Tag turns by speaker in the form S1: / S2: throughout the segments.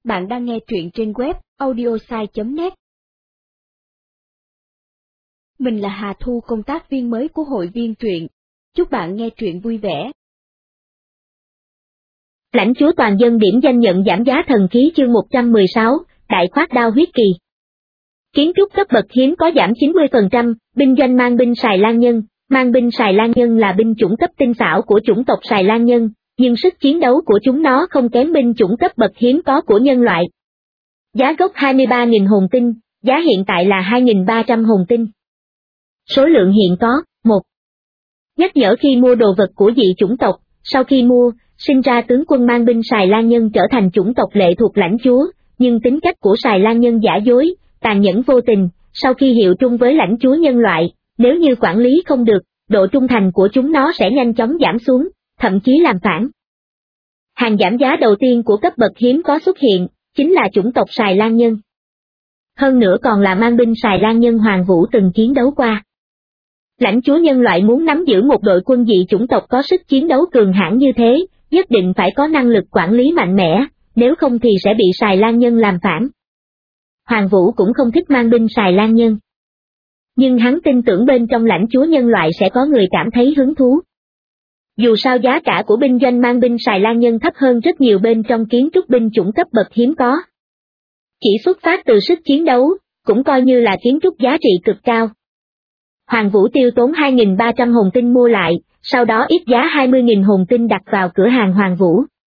S1: Bạn đang nghe truyện trên web audiosai.net. Mình là Hà Thu, công tác viên mới của hội viên truyện. Chúc bạn nghe truyện vui vẻ.
S2: Lãnh chúa toàn dân điểm danh nhận giảm giá thần khí chương 116, đại khoát đao huyết kỳ. Kiến trúc cấp bậc hiếm có giảm 90%, binh doanh mang binh Sài Lan Nhân. Mang binh Sài Lan Nhân là binh chủng cấp tinh xảo của chủng tộc Sài Lan Nhân, nhưng sức chiến đấu của chúng nó không kém binh chủng cấp bậc hiếm có của nhân loại. Giá gốc 23.000 hồn tinh, giá hiện tại là 2.300 hồn tinh. Số lượng hiện có, 1. Nhắc nhở khi mua đồ vật của dị chủng tộc, sau khi mua, sinh ra tướng quân mang binh Sài Lan Nhân trở thành chủng tộc lệ thuộc lãnh chúa, nhưng tính cách của Sài Lan Nhân giả dối, tàn nhẫn vô tình, sau khi hiệu trung với lãnh chúa nhân loại, nếu như quản lý không được, độ trung thành của chúng nó sẽ nhanh chóng giảm xuống, thậm chí làm phản. Hàng giảm giá đầu tiên của cấp bậc hiếm có xuất hiện, chính là chủng tộc Sài Lan Nhân. Hơn nữa còn là mang binh Sài Lan Nhân Hoàng Vũ từng chiến đấu qua. Lãnh chúa nhân loại muốn nắm giữ một đội quân dị chủng tộc có sức chiến đấu cường hãn như thế, nhất định phải có năng lực quản lý mạnh mẽ, nếu không thì sẽ bị Sài Lan Nhân làm phản. Hoàng Vũ cũng không thích mang binh Sài Lan Nhân. Nhưng hắn tin tưởng bên trong lãnh chúa nhân loại sẽ có người cảm thấy hứng thú. Dù sao giá cả của binh doanh mang binh Sài Lan Nhân thấp hơn rất nhiều bên trong kiến trúc binh chủng cấp bậc hiếm có. Chỉ xuất phát từ sức chiến đấu, cũng coi như là kiến trúc giá trị cực cao. Hoàng Vũ tiêu tốn 2.300 hồn tinh mua lại, sau đó ít giá 20.000 hồn tinh đặt vào cửa hàng Hoàng Vũ.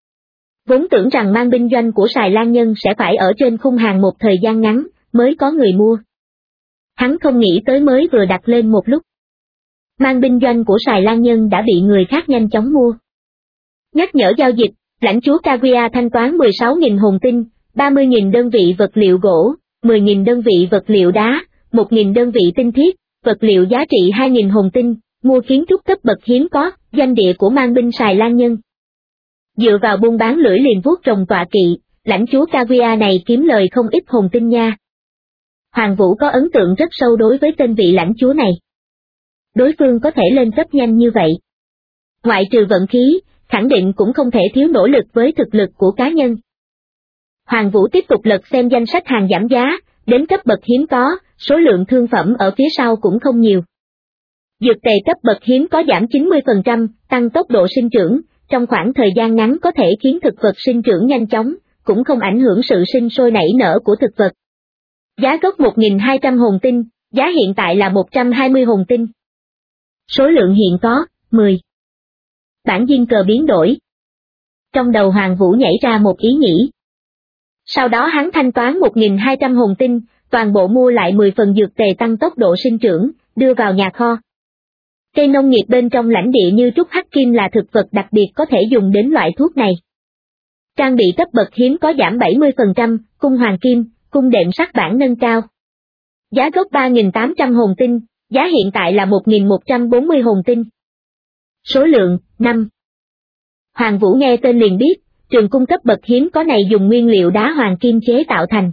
S2: Vốn tưởng rằng mang binh doanh của Sài Lan Nhân sẽ phải ở trên khung hàng một thời gian ngắn, mới có người mua. Hắn không nghĩ tới mới vừa đặt lên một lúc. Mang binh doanh của Sài Lan Nhân đã bị người khác nhanh chóng mua. Nhắc nhở giao dịch, lãnh chúa Kaguya thanh toán 16.000 hồn tinh, 30.000 đơn vị vật liệu gỗ, 10.000 đơn vị vật liệu đá, 1.000 đơn vị tinh thiết, vật liệu giá trị 2.000 hồn tinh, mua kiến trúc cấp bậc hiếm có, doanh địa của mang binh Sài Lan Nhân. Dựa vào buôn bán lưỡi liềm vuốt rồng tọa kỵ, lãnh chúa Kaguya này kiếm lời không ít hồn tinh nha. Hoàng Vũ có ấn tượng rất sâu đối với tên vị lãnh chúa này. Đối phương có thể lên cấp nhanh như vậy. Ngoại trừ vận khí, khẳng định cũng không thể thiếu nỗ lực với thực lực của cá nhân. Hoàng Vũ tiếp tục lật xem danh sách hàng giảm giá, đến cấp bậc hiếm có, số lượng thương phẩm ở phía sau cũng không nhiều. Dược tề cấp bậc hiếm có giảm 90%, tăng tốc độ sinh trưởng, trong khoảng thời gian ngắn có thể khiến thực vật sinh trưởng nhanh chóng, cũng không ảnh hưởng sự sinh sôi nảy nở của thực vật. Giá gốc 1.200 hồn tinh, giá hiện tại là 120 hồn tinh. Số lượng hiện có, 10. Bản diên cờ biến đổi. Trong đầu Hoàng Vũ nhảy ra một ý nghĩ. Sau đó hắn thanh toán 1.200 hồn tinh, toàn bộ mua lại 10 phần dược tề tăng tốc độ sinh trưởng, đưa vào nhà kho. Cây nông nghiệp bên trong lãnh địa như trúc hắc kim là thực vật đặc biệt có thể dùng đến loại thuốc này. Trang bị cấp bậc hiếm có giảm 70%, cung hoàng kim, cung đệm sắt bản nâng cao. Giá gốc 3.800 hồn tinh, giá hiện tại là 1.140 hồn tinh. Số lượng, 5. Hoàng Vũ nghe tên liền biết, trường cung cấp bậc hiếm có này dùng nguyên liệu đá hoàng kim chế tạo thành.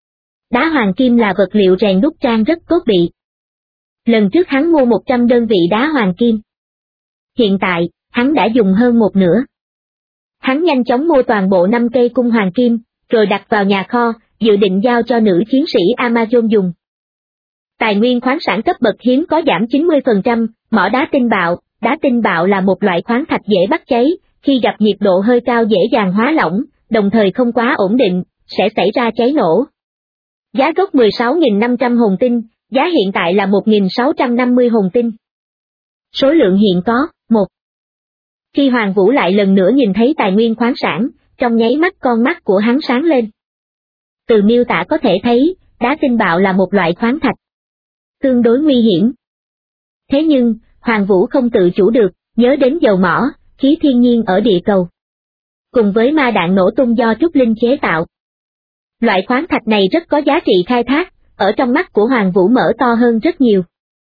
S2: Đá hoàng kim là vật liệu rèn đúc trang rất tốt bị. Lần trước hắn mua 100 đơn vị đá hoàng kim. Hiện tại, hắn đã dùng hơn một nửa. Hắn nhanh chóng mua toàn bộ 5 cây cung hoàng kim, rồi đặt vào nhà kho, dự định giao cho nữ chiến sĩ Amazon dùng. Tài nguyên khoáng sản cấp bậc hiếm có giảm 90%, mỏ đá tinh bạo là một loại khoáng thạch dễ bắt cháy, khi gặp nhiệt độ hơi cao dễ dàng hóa lỏng, đồng thời không quá ổn định, sẽ xảy ra cháy nổ. Giá gốc 16.500 hồn tinh, giá hiện tại là 1.650 hồn tinh. Số lượng hiện có, 1. Khi Hoàng Vũ lại lần nữa nhìn thấy tài nguyên khoáng sản, trong nháy mắt con mắt của hắn sáng lên. Từ miêu tả có thể thấy, đá tinh bạo là một loại khoáng thạch tương đối nguy hiểm. Thế nhưng, Hoàng Vũ không tự chủ được, nhớ đến dầu mỏ, khí thiên nhiên ở địa cầu. Cùng với ma đạn nổ tung do Trúc Linh chế tạo. Loại khoáng thạch này rất có giá trị khai thác, ở trong mắt của Hoàng Vũ mở to hơn rất nhiều.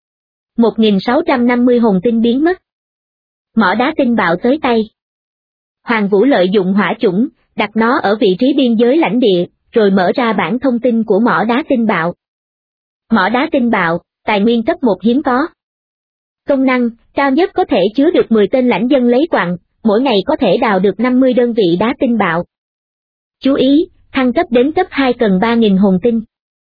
S2: 1.650 hồn tinh biến mất. Mỏ đá tinh bạo tới tay. Hoàng Vũ lợi dụng hỏa chủng, đặt nó ở vị trí biên giới lãnh địa, rồi mở ra bảng thông tin của mỏ đá tinh bạo. Mỏ đá tinh bạo, tài nguyên cấp 1 hiếm có. Công năng, cao nhất có thể chứa được 10 tên lãnh dân lấy quặng, mỗi ngày có thể đào được 50 đơn vị đá tinh bạo. Chú ý, Thăng cấp đến cấp 2 cần 3.000 hồn tinh.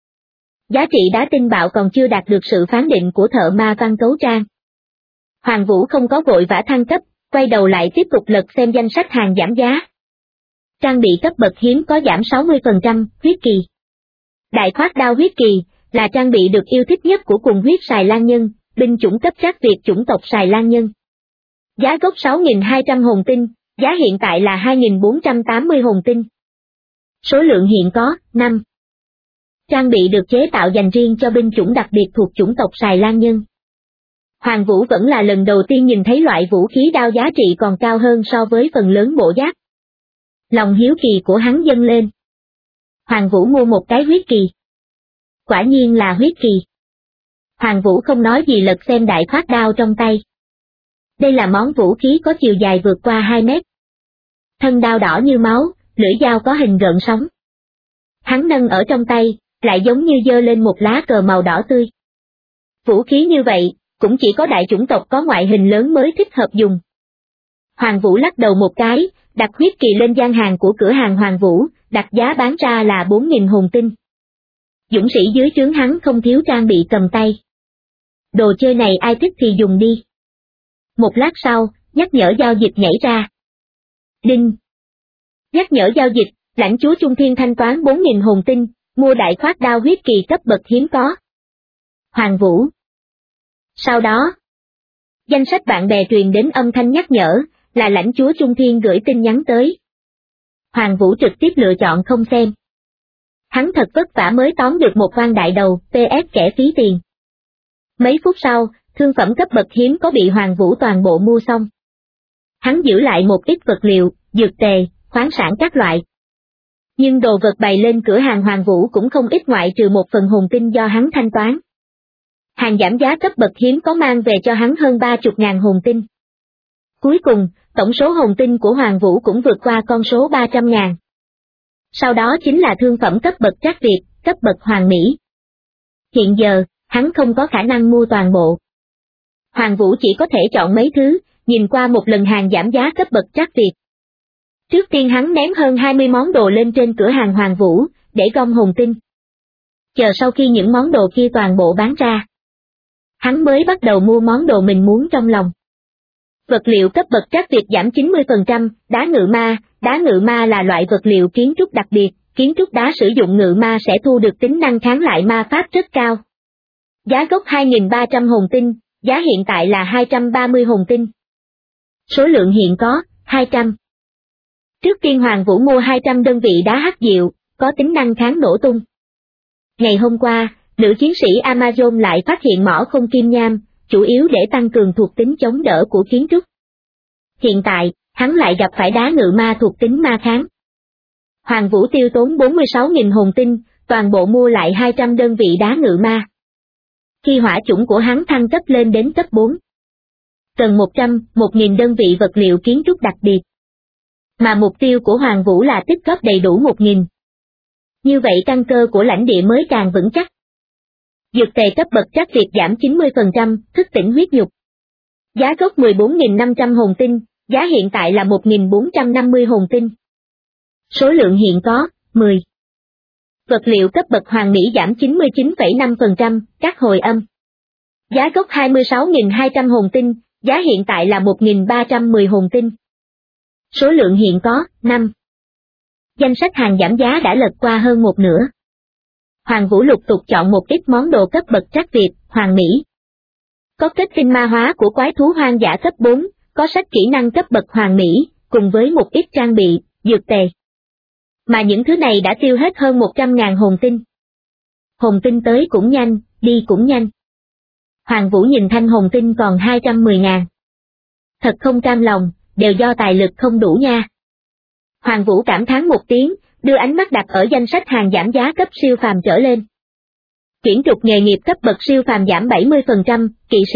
S2: Giá trị đá tinh bạo còn chưa đạt được sự phán định của thợ ma văn cấu trang. Hoàng Vũ không có vội vã thăng cấp, quay đầu lại tiếp tục lật xem danh sách hàng giảm giá. Trang bị cấp bậc hiếm có giảm 60%, huyết kỳ. Đại khoát đao huyết kỳ, là trang bị được yêu thích nhất của cùng huyết Sài Lan Nhân, binh chủng cấp trác Việt chủng tộc Sài Lan Nhân. Giá gốc 6.200 hồn tinh, giá hiện tại là 2.480 hồn tinh. Số lượng hiện có, 5. Trang bị được chế tạo dành riêng cho binh chủng đặc biệt thuộc chủng tộc Sài Lan Nhân. Hoàng Vũ vẫn là lần đầu tiên nhìn thấy loại vũ khí đao giá trị còn cao hơn so với phần lớn bộ giáp. Lòng hiếu kỳ của hắn dâng lên. Hoàng Vũ mua một cái huyết kỳ. Quả nhiên là huyết kỳ. Hoàng Vũ không nói gì lật xem đại khoát đao trong tay. Đây là món vũ khí có chiều dài vượt qua 2 mét. Thân đao đỏ như máu, lưỡi dao có hình gợn sóng. Hắn nâng ở trong tay, lại giống như giơ lên một lá cờ màu đỏ tươi. Vũ khí như vậy, cũng chỉ có đại chủng tộc có ngoại hình lớn mới thích hợp dùng. Hoàng Vũ lắc đầu một cái, đặt huyết kỳ lên gian hàng của cửa hàng Hoàng Vũ, đặt giá bán ra là 4.000 hồn tinh. Dũng sĩ dưới trướng hắn không thiếu trang bị cầm tay. Đồ chơi này ai thích thì dùng đi. Một lát sau, nhắc nhở giao dịch nhảy ra. Đinh. Nhắc nhở giao dịch, lãnh chúa Trung Thiên thanh toán 4.000 hồn tinh, mua đại khoát đao huyết kỳ cấp bậc hiếm có. Hoàng Vũ. Sau đó, danh sách bạn bè truyền đến âm thanh nhắc nhở, là lãnh chúa Trung Thiên gửi tin nhắn tới. Hoàng Vũ trực tiếp lựa chọn không xem. Hắn thật vất vả mới tóm được một quan đại đầu, PS kẻ phí tiền. Mấy phút sau, thương phẩm cấp bậc hiếm có bị Hoàng Vũ toàn bộ mua xong. Hắn giữ lại một ít vật liệu, dược tề, khoáng sản các loại. Nhưng đồ vật bày lên cửa hàng Hoàng Vũ cũng không ít ngoại trừ một phần hồn tinh do hắn thanh toán. Hàng giảm giá cấp bậc hiếm có mang về cho hắn hơn 30.000 hồn tinh. Cuối cùng, tổng số hồn tinh của Hoàng Vũ cũng vượt qua con số 300.000. Sau đó chính là thương phẩm cấp bậc trác Việt, cấp bậc Hoàng Mỹ. Hiện giờ, hắn không có khả năng mua toàn bộ. Hoàng Vũ chỉ có thể chọn mấy thứ, nhìn qua một lần hàng giảm giá cấp bậc trác Việt. Trước tiên hắn ném hơn 20 món đồ lên trên cửa hàng Hoàng Vũ, để gom hồn tinh. Chờ sau khi những món đồ kia toàn bộ bán ra, hắn mới bắt đầu mua món đồ mình muốn trong lòng. Vật liệu cấp bậc trác Việt giảm 90%, đá ngự ma là loại vật liệu kiến trúc đặc biệt, kiến trúc đá sử dụng ngự ma sẽ thu được tính năng kháng lại ma pháp rất cao. Giá gốc 2.300 hồn tinh, giá hiện tại là 230 hồn tinh. Số lượng hiện có, 200. Trước tiên Hoàng Vũ mua 200 đơn vị đá hắc diệu, có tính năng kháng nổ tung. Ngày hôm qua, nữ chiến sĩ Amazon lại phát hiện mỏ không kim nham, chủ yếu để tăng cường thuộc tính chống đỡ của kiến trúc. Hiện tại, hắn lại gặp phải đá ngự ma thuộc tính ma kháng. Hoàng Vũ tiêu tốn 46.000 hồn tinh, toàn bộ mua lại 200 đơn vị đá ngự ma. Khi hỏa chủng của hắn thăng cấp lên đến cấp 4, cần 1.000 đơn vị vật liệu kiến trúc đặc biệt. Mà mục tiêu của Hoàng Vũ là tích góp đầy đủ 1.000. Như vậy căn cơ của lãnh địa mới càng vững chắc. Dược tề cấp bậc trác Việt giảm 90%, thức tỉnh huyết nhục. Giá gốc 14.500 hồn tinh, giá hiện tại là 1.450 hồn tinh. Số lượng hiện có, 10. Vật liệu cấp bậc Hoàng Mỹ giảm 99,5%, các hồi âm. Giá gốc 26.200 hồn tinh, giá hiện tại là 1.310 hồn tinh. Số lượng hiện có, 5. Danh sách hàng giảm giá đã lật qua hơn một nửa. Hoàng Vũ lục tục chọn một ít món đồ cấp bậc trác Việt, Hoàng Mỹ. Có kết tinh ma hóa của quái thú hoang dã cấp 4, có sách kỹ năng cấp bậc Hoàng Mỹ, cùng với một ít trang bị, dược tề. Mà những thứ này đã tiêu hết hơn 100.000 hồn tinh. Hồn tinh tới cũng nhanh, đi cũng nhanh. Hoàng Vũ nhìn thanh hồn tinh còn 210.000. Thật không cam lòng, đều do tài lực không đủ nha. Hoàng Vũ cảm thán một tiếng, đưa ánh mắt đặt ở danh sách hàng giảm giá cấp siêu phàm trở lên. Chuyển trục nghề nghiệp cấp bậc siêu phàm giảm 70%, kỵ sĩ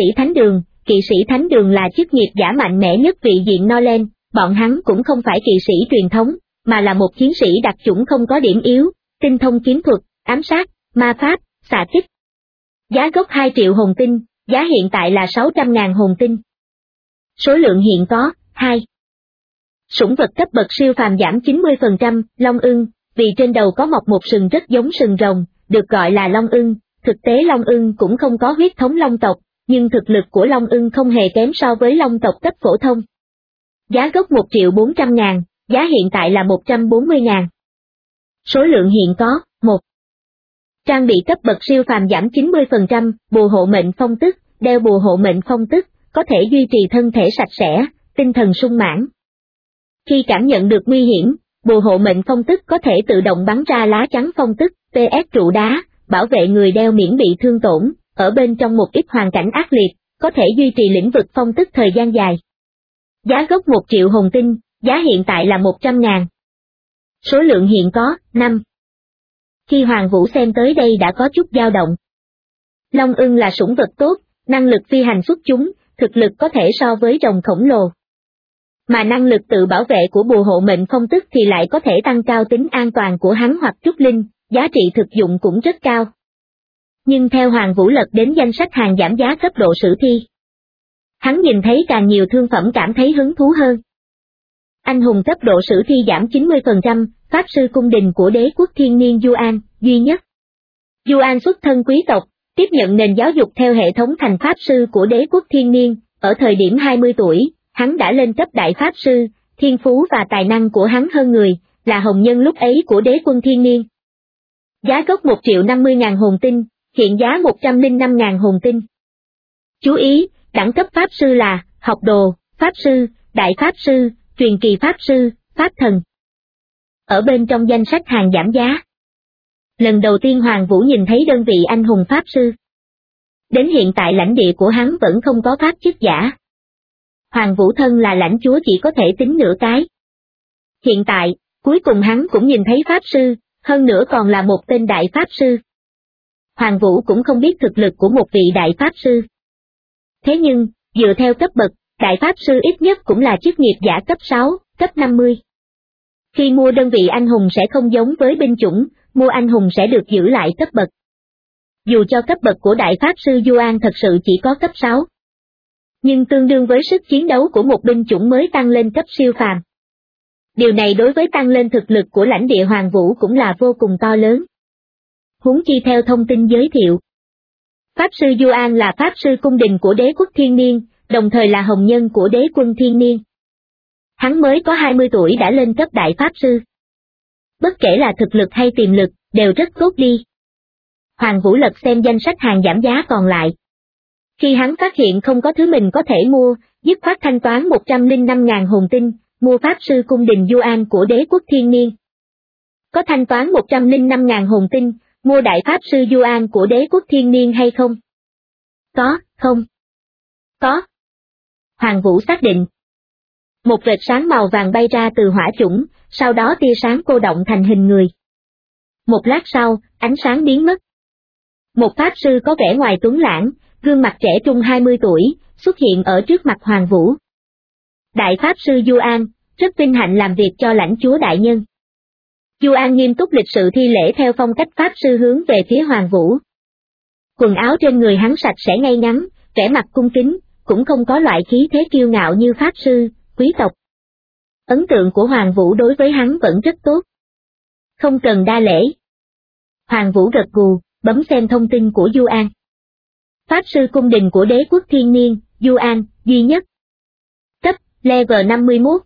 S2: thánh đường là chức nghiệp giả mạnh mẽ nhất vị diện Norland, bọn hắn cũng không phải kỵ sĩ truyền thống, mà là một chiến sĩ đặc chủng không có điểm yếu, tinh thông kiếm thuật, ám sát, ma pháp, xạ kích. Giá gốc 2 triệu hồn tinh, giá hiện tại là 600.000 hồn tinh. Số lượng hiện có, 2. Sủng vật cấp bậc siêu phàm giảm 90%, long ưng, vì trên đầu có mọc một sừng rất giống sừng rồng, được gọi là Long ưng. Thực tế Long ưng cũng không có huyết thống Long tộc, nhưng thực lực của Long ưng không hề kém so với Long tộc cấp phổ thông. Giá gốc 1.400.000, giá hiện tại là 140.000. Số lượng hiện có, 1. Trang bị cấp bậc siêu phàm giảm 90%, bùa hộ mệnh phong tức, đeo bùa hộ mệnh phong tức, có thể duy trì thân thể sạch sẽ, tinh thần sung mãn. Khi cảm nhận được nguy hiểm, bùa hộ mệnh phong tức có thể tự động bắn ra lá chắn phong tức, PS trụ đá, bảo vệ người đeo miễn bị thương tổn, ở bên trong một ít hoàn cảnh ác liệt, có thể duy trì lĩnh vực phong tức thời gian dài. Giá gốc 1 triệu hồn tinh, giá hiện tại là 100.000. Số lượng hiện có, 5. Khi Hoàng Vũ xem tới đây đã có chút dao động. Long ưng là sủng vật tốt, năng lực phi hành xuất chúng, thực lực có thể so với rồng khổng lồ. Mà năng lực tự bảo vệ của bùa hộ mệnh phong tức thì lại có thể tăng cao tính an toàn của hắn hoặc trúc linh, giá trị thực dụng cũng rất cao. Nhưng theo Hoàng Vũ lật đến danh sách hàng giảm giá cấp độ sử thi, hắn nhìn thấy càng nhiều thương phẩm cảm thấy hứng thú hơn. Anh hùng cấp độ sử thi giảm 90%, Pháp sư cung đình của đế quốc thiên niên Yuan, duy nhất. Yuan xuất thân quý tộc, tiếp nhận nền giáo dục theo hệ thống thành Pháp sư của đế quốc thiên niên, ở thời điểm 20 tuổi, hắn đã lên cấp đại Pháp sư, thiên phú và tài năng của hắn hơn người, là hồng nhân lúc ấy của đế quân thiên niên. Giá gốc 1.050.000 hồn tinh, hiện giá 105.000 hồn tinh. Chú ý, đẳng cấp Pháp sư là, học đồ, Pháp sư, đại Pháp sư, truyền kỳ Pháp sư, Pháp thần. Ở bên trong danh sách hàng giảm giá, lần đầu tiên Hoàng Vũ nhìn thấy đơn vị anh hùng Pháp sư. Đến hiện tại lãnh địa của hắn vẫn không có Pháp chức giả. Hoàng Vũ thân là lãnh chúa chỉ có thể tính nửa cái. Hiện tại, cuối cùng hắn cũng nhìn thấy Pháp sư, hơn nữa còn là một tên đại Pháp sư. Hoàng Vũ cũng không biết thực lực của một vị đại Pháp sư. Thế nhưng, dựa theo cấp bậc, đại Pháp sư ít nhất cũng là chức nghiệp giả cấp 6, cấp 50. Khi mua đơn vị anh hùng sẽ không giống với binh chủng, mua anh hùng sẽ được giữ lại cấp bậc. Dù cho cấp bậc của đại Pháp sư Yuan thật sự chỉ có cấp 6. Nhưng tương đương với sức chiến đấu của một binh chủng mới tăng lên cấp siêu phàm. Điều này đối với tăng lên thực lực của lãnh địa Hoàng Vũ cũng là vô cùng to lớn. Huống chi theo thông tin giới thiệu, Pháp sư Yuan là Pháp sư cung đình của đế quốc thiên niên, đồng thời là hồng nhân của đế quân thiên niên. Hắn mới có 20 tuổi đã lên cấp đại Pháp sư. Bất kể là thực lực hay tiềm lực, đều rất tốt đi. Hoàng Vũ lật xem danh sách hàng giảm giá còn lại. Khi hắn phát hiện không có thứ mình có thể mua, dứt khoát thanh toán 105.000 hồn tinh, mua Pháp sư cung đình Yuan của đế quốc thiên niên. Có thanh toán 105.000 hồn tinh, mua đại Pháp sư Yuan của đế quốc thiên niên hay không? Có, không? Có. Hoàng Vũ xác định. Một vệt sáng màu vàng bay ra từ hỏa chủng, sau đó tia sáng cô động thành hình người. Một lát sau, ánh sáng biến mất. Một Pháp sư có vẻ ngoài tuấn lãng, gương mặt trẻ trung 20 tuổi, xuất hiện ở trước mặt Hoàng Vũ. Đại Pháp sư Yuan, rất vinh hạnh làm việc cho lãnh chúa đại nhân. Yuan nghiêm túc lịch sự thi lễ theo phong cách Pháp sư hướng về phía Hoàng Vũ. Quần áo trên người hắn sạch sẽ ngay ngắn, vẻ mặt cung kính, cũng không có loại khí thế kiêu ngạo như Pháp sư, quý tộc. Ấn tượng của Hoàng Vũ đối với hắn vẫn rất tốt. Không cần đa lễ. Hoàng Vũ gật gù, bấm xem thông tin của Yuan. Pháp sư cung đình của đế quốc thiên niên, Yuan, duy nhất. Cấp, level 51.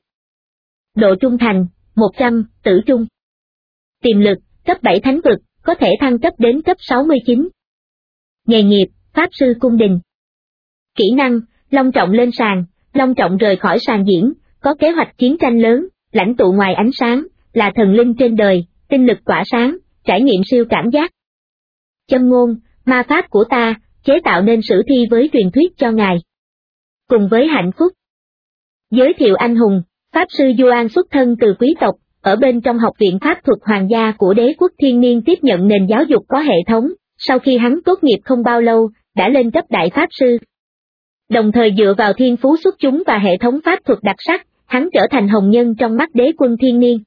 S2: Độ trung thành, 100, tử trung. Tiềm lực, cấp 7 thánh vực, có thể thăng cấp đến cấp 69. Nghề nghiệp, Pháp sư cung đình. Kỹ năng, long trọng lên sàn, long trọng rời khỏi sàn diễn, có kế hoạch chiến tranh lớn, lãnh tụ ngoài ánh sáng, là thần linh trên đời, tinh lực tỏa sáng, trải nghiệm siêu cảm giác. Châm ngôn, ma pháp của ta, chế tạo nên sử thi với truyền thuyết cho ngài. Cùng với hạnh phúc. Giới thiệu anh hùng, Pháp sư Yuan xuất thân từ quý tộc, ở bên trong học viện pháp thuật hoàng gia của đế quốc thiên niên tiếp nhận nền giáo dục có hệ thống, sau khi hắn tốt nghiệp không bao lâu, đã lên cấp đại Pháp sư. Đồng thời dựa vào thiên phú xuất chúng và hệ thống pháp thuật đặc sắc, hắn trở thành hồng nhân trong mắt đế quân thiên niên.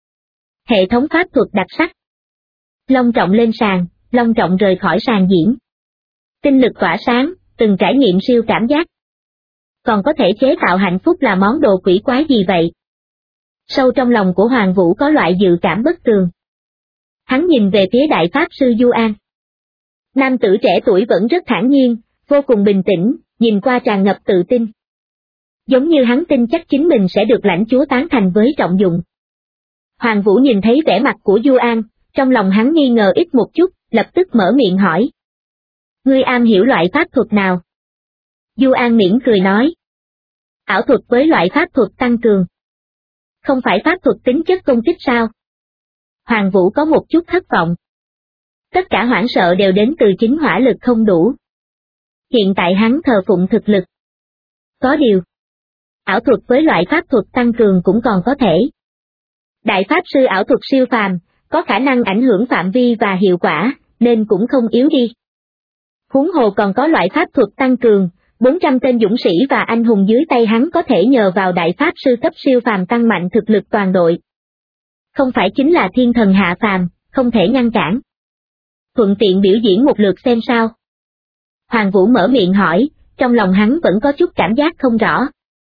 S2: Hệ thống pháp thuật đặc sắc. Long trọng lên sàn, long trọng rời khỏi sàn diễn. Tinh lực tỏa sáng, từng trải nghiệm siêu cảm giác. Còn có thể chế tạo hạnh phúc là món đồ quỷ quái gì vậy? Sâu trong lòng của Hoàng Vũ có loại dự cảm bất tường. Hắn nhìn về phía Đại Pháp Sư Du An. Nam tử trẻ tuổi vẫn rất thản nhiên, vô cùng bình tĩnh, nhìn qua tràn ngập tự tin. Giống như hắn tin chắc chính mình sẽ được lãnh chúa tán thành với trọng dụng. Hoàng Vũ nhìn thấy vẻ mặt của Du An, trong lòng hắn nghi ngờ ít một chút, lập tức mở miệng hỏi. Ngươi am hiểu loại pháp thuật nào? Du An mỉm cười nói. Ảo thuật với loại pháp thuật tăng cường. Không phải pháp thuật tính chất công kích sao? Hoàng Vũ có một chút thất vọng. Tất cả hoảng sợ đều đến từ chính hỏa lực không đủ. Hiện tại hắn thờ phụng thực lực. Có điều, ảo thuật với loại pháp thuật tăng cường cũng còn có thể. Đại Pháp Sư ảo thuật siêu phàm, có khả năng ảnh hưởng phạm vi và hiệu quả, nên cũng không yếu đi. Huống hồ còn có loại pháp thuật tăng cường, 400 tên dũng sĩ và anh hùng dưới tay hắn có thể nhờ vào Đại Pháp Sư cấp siêu phàm tăng mạnh thực lực toàn đội. Không phải chính là thiên thần hạ phàm, không thể ngăn cản. Thuận tiện biểu diễn một lượt xem sao. Hoàng Vũ mở miệng hỏi, trong lòng hắn vẫn có chút cảm giác không rõ.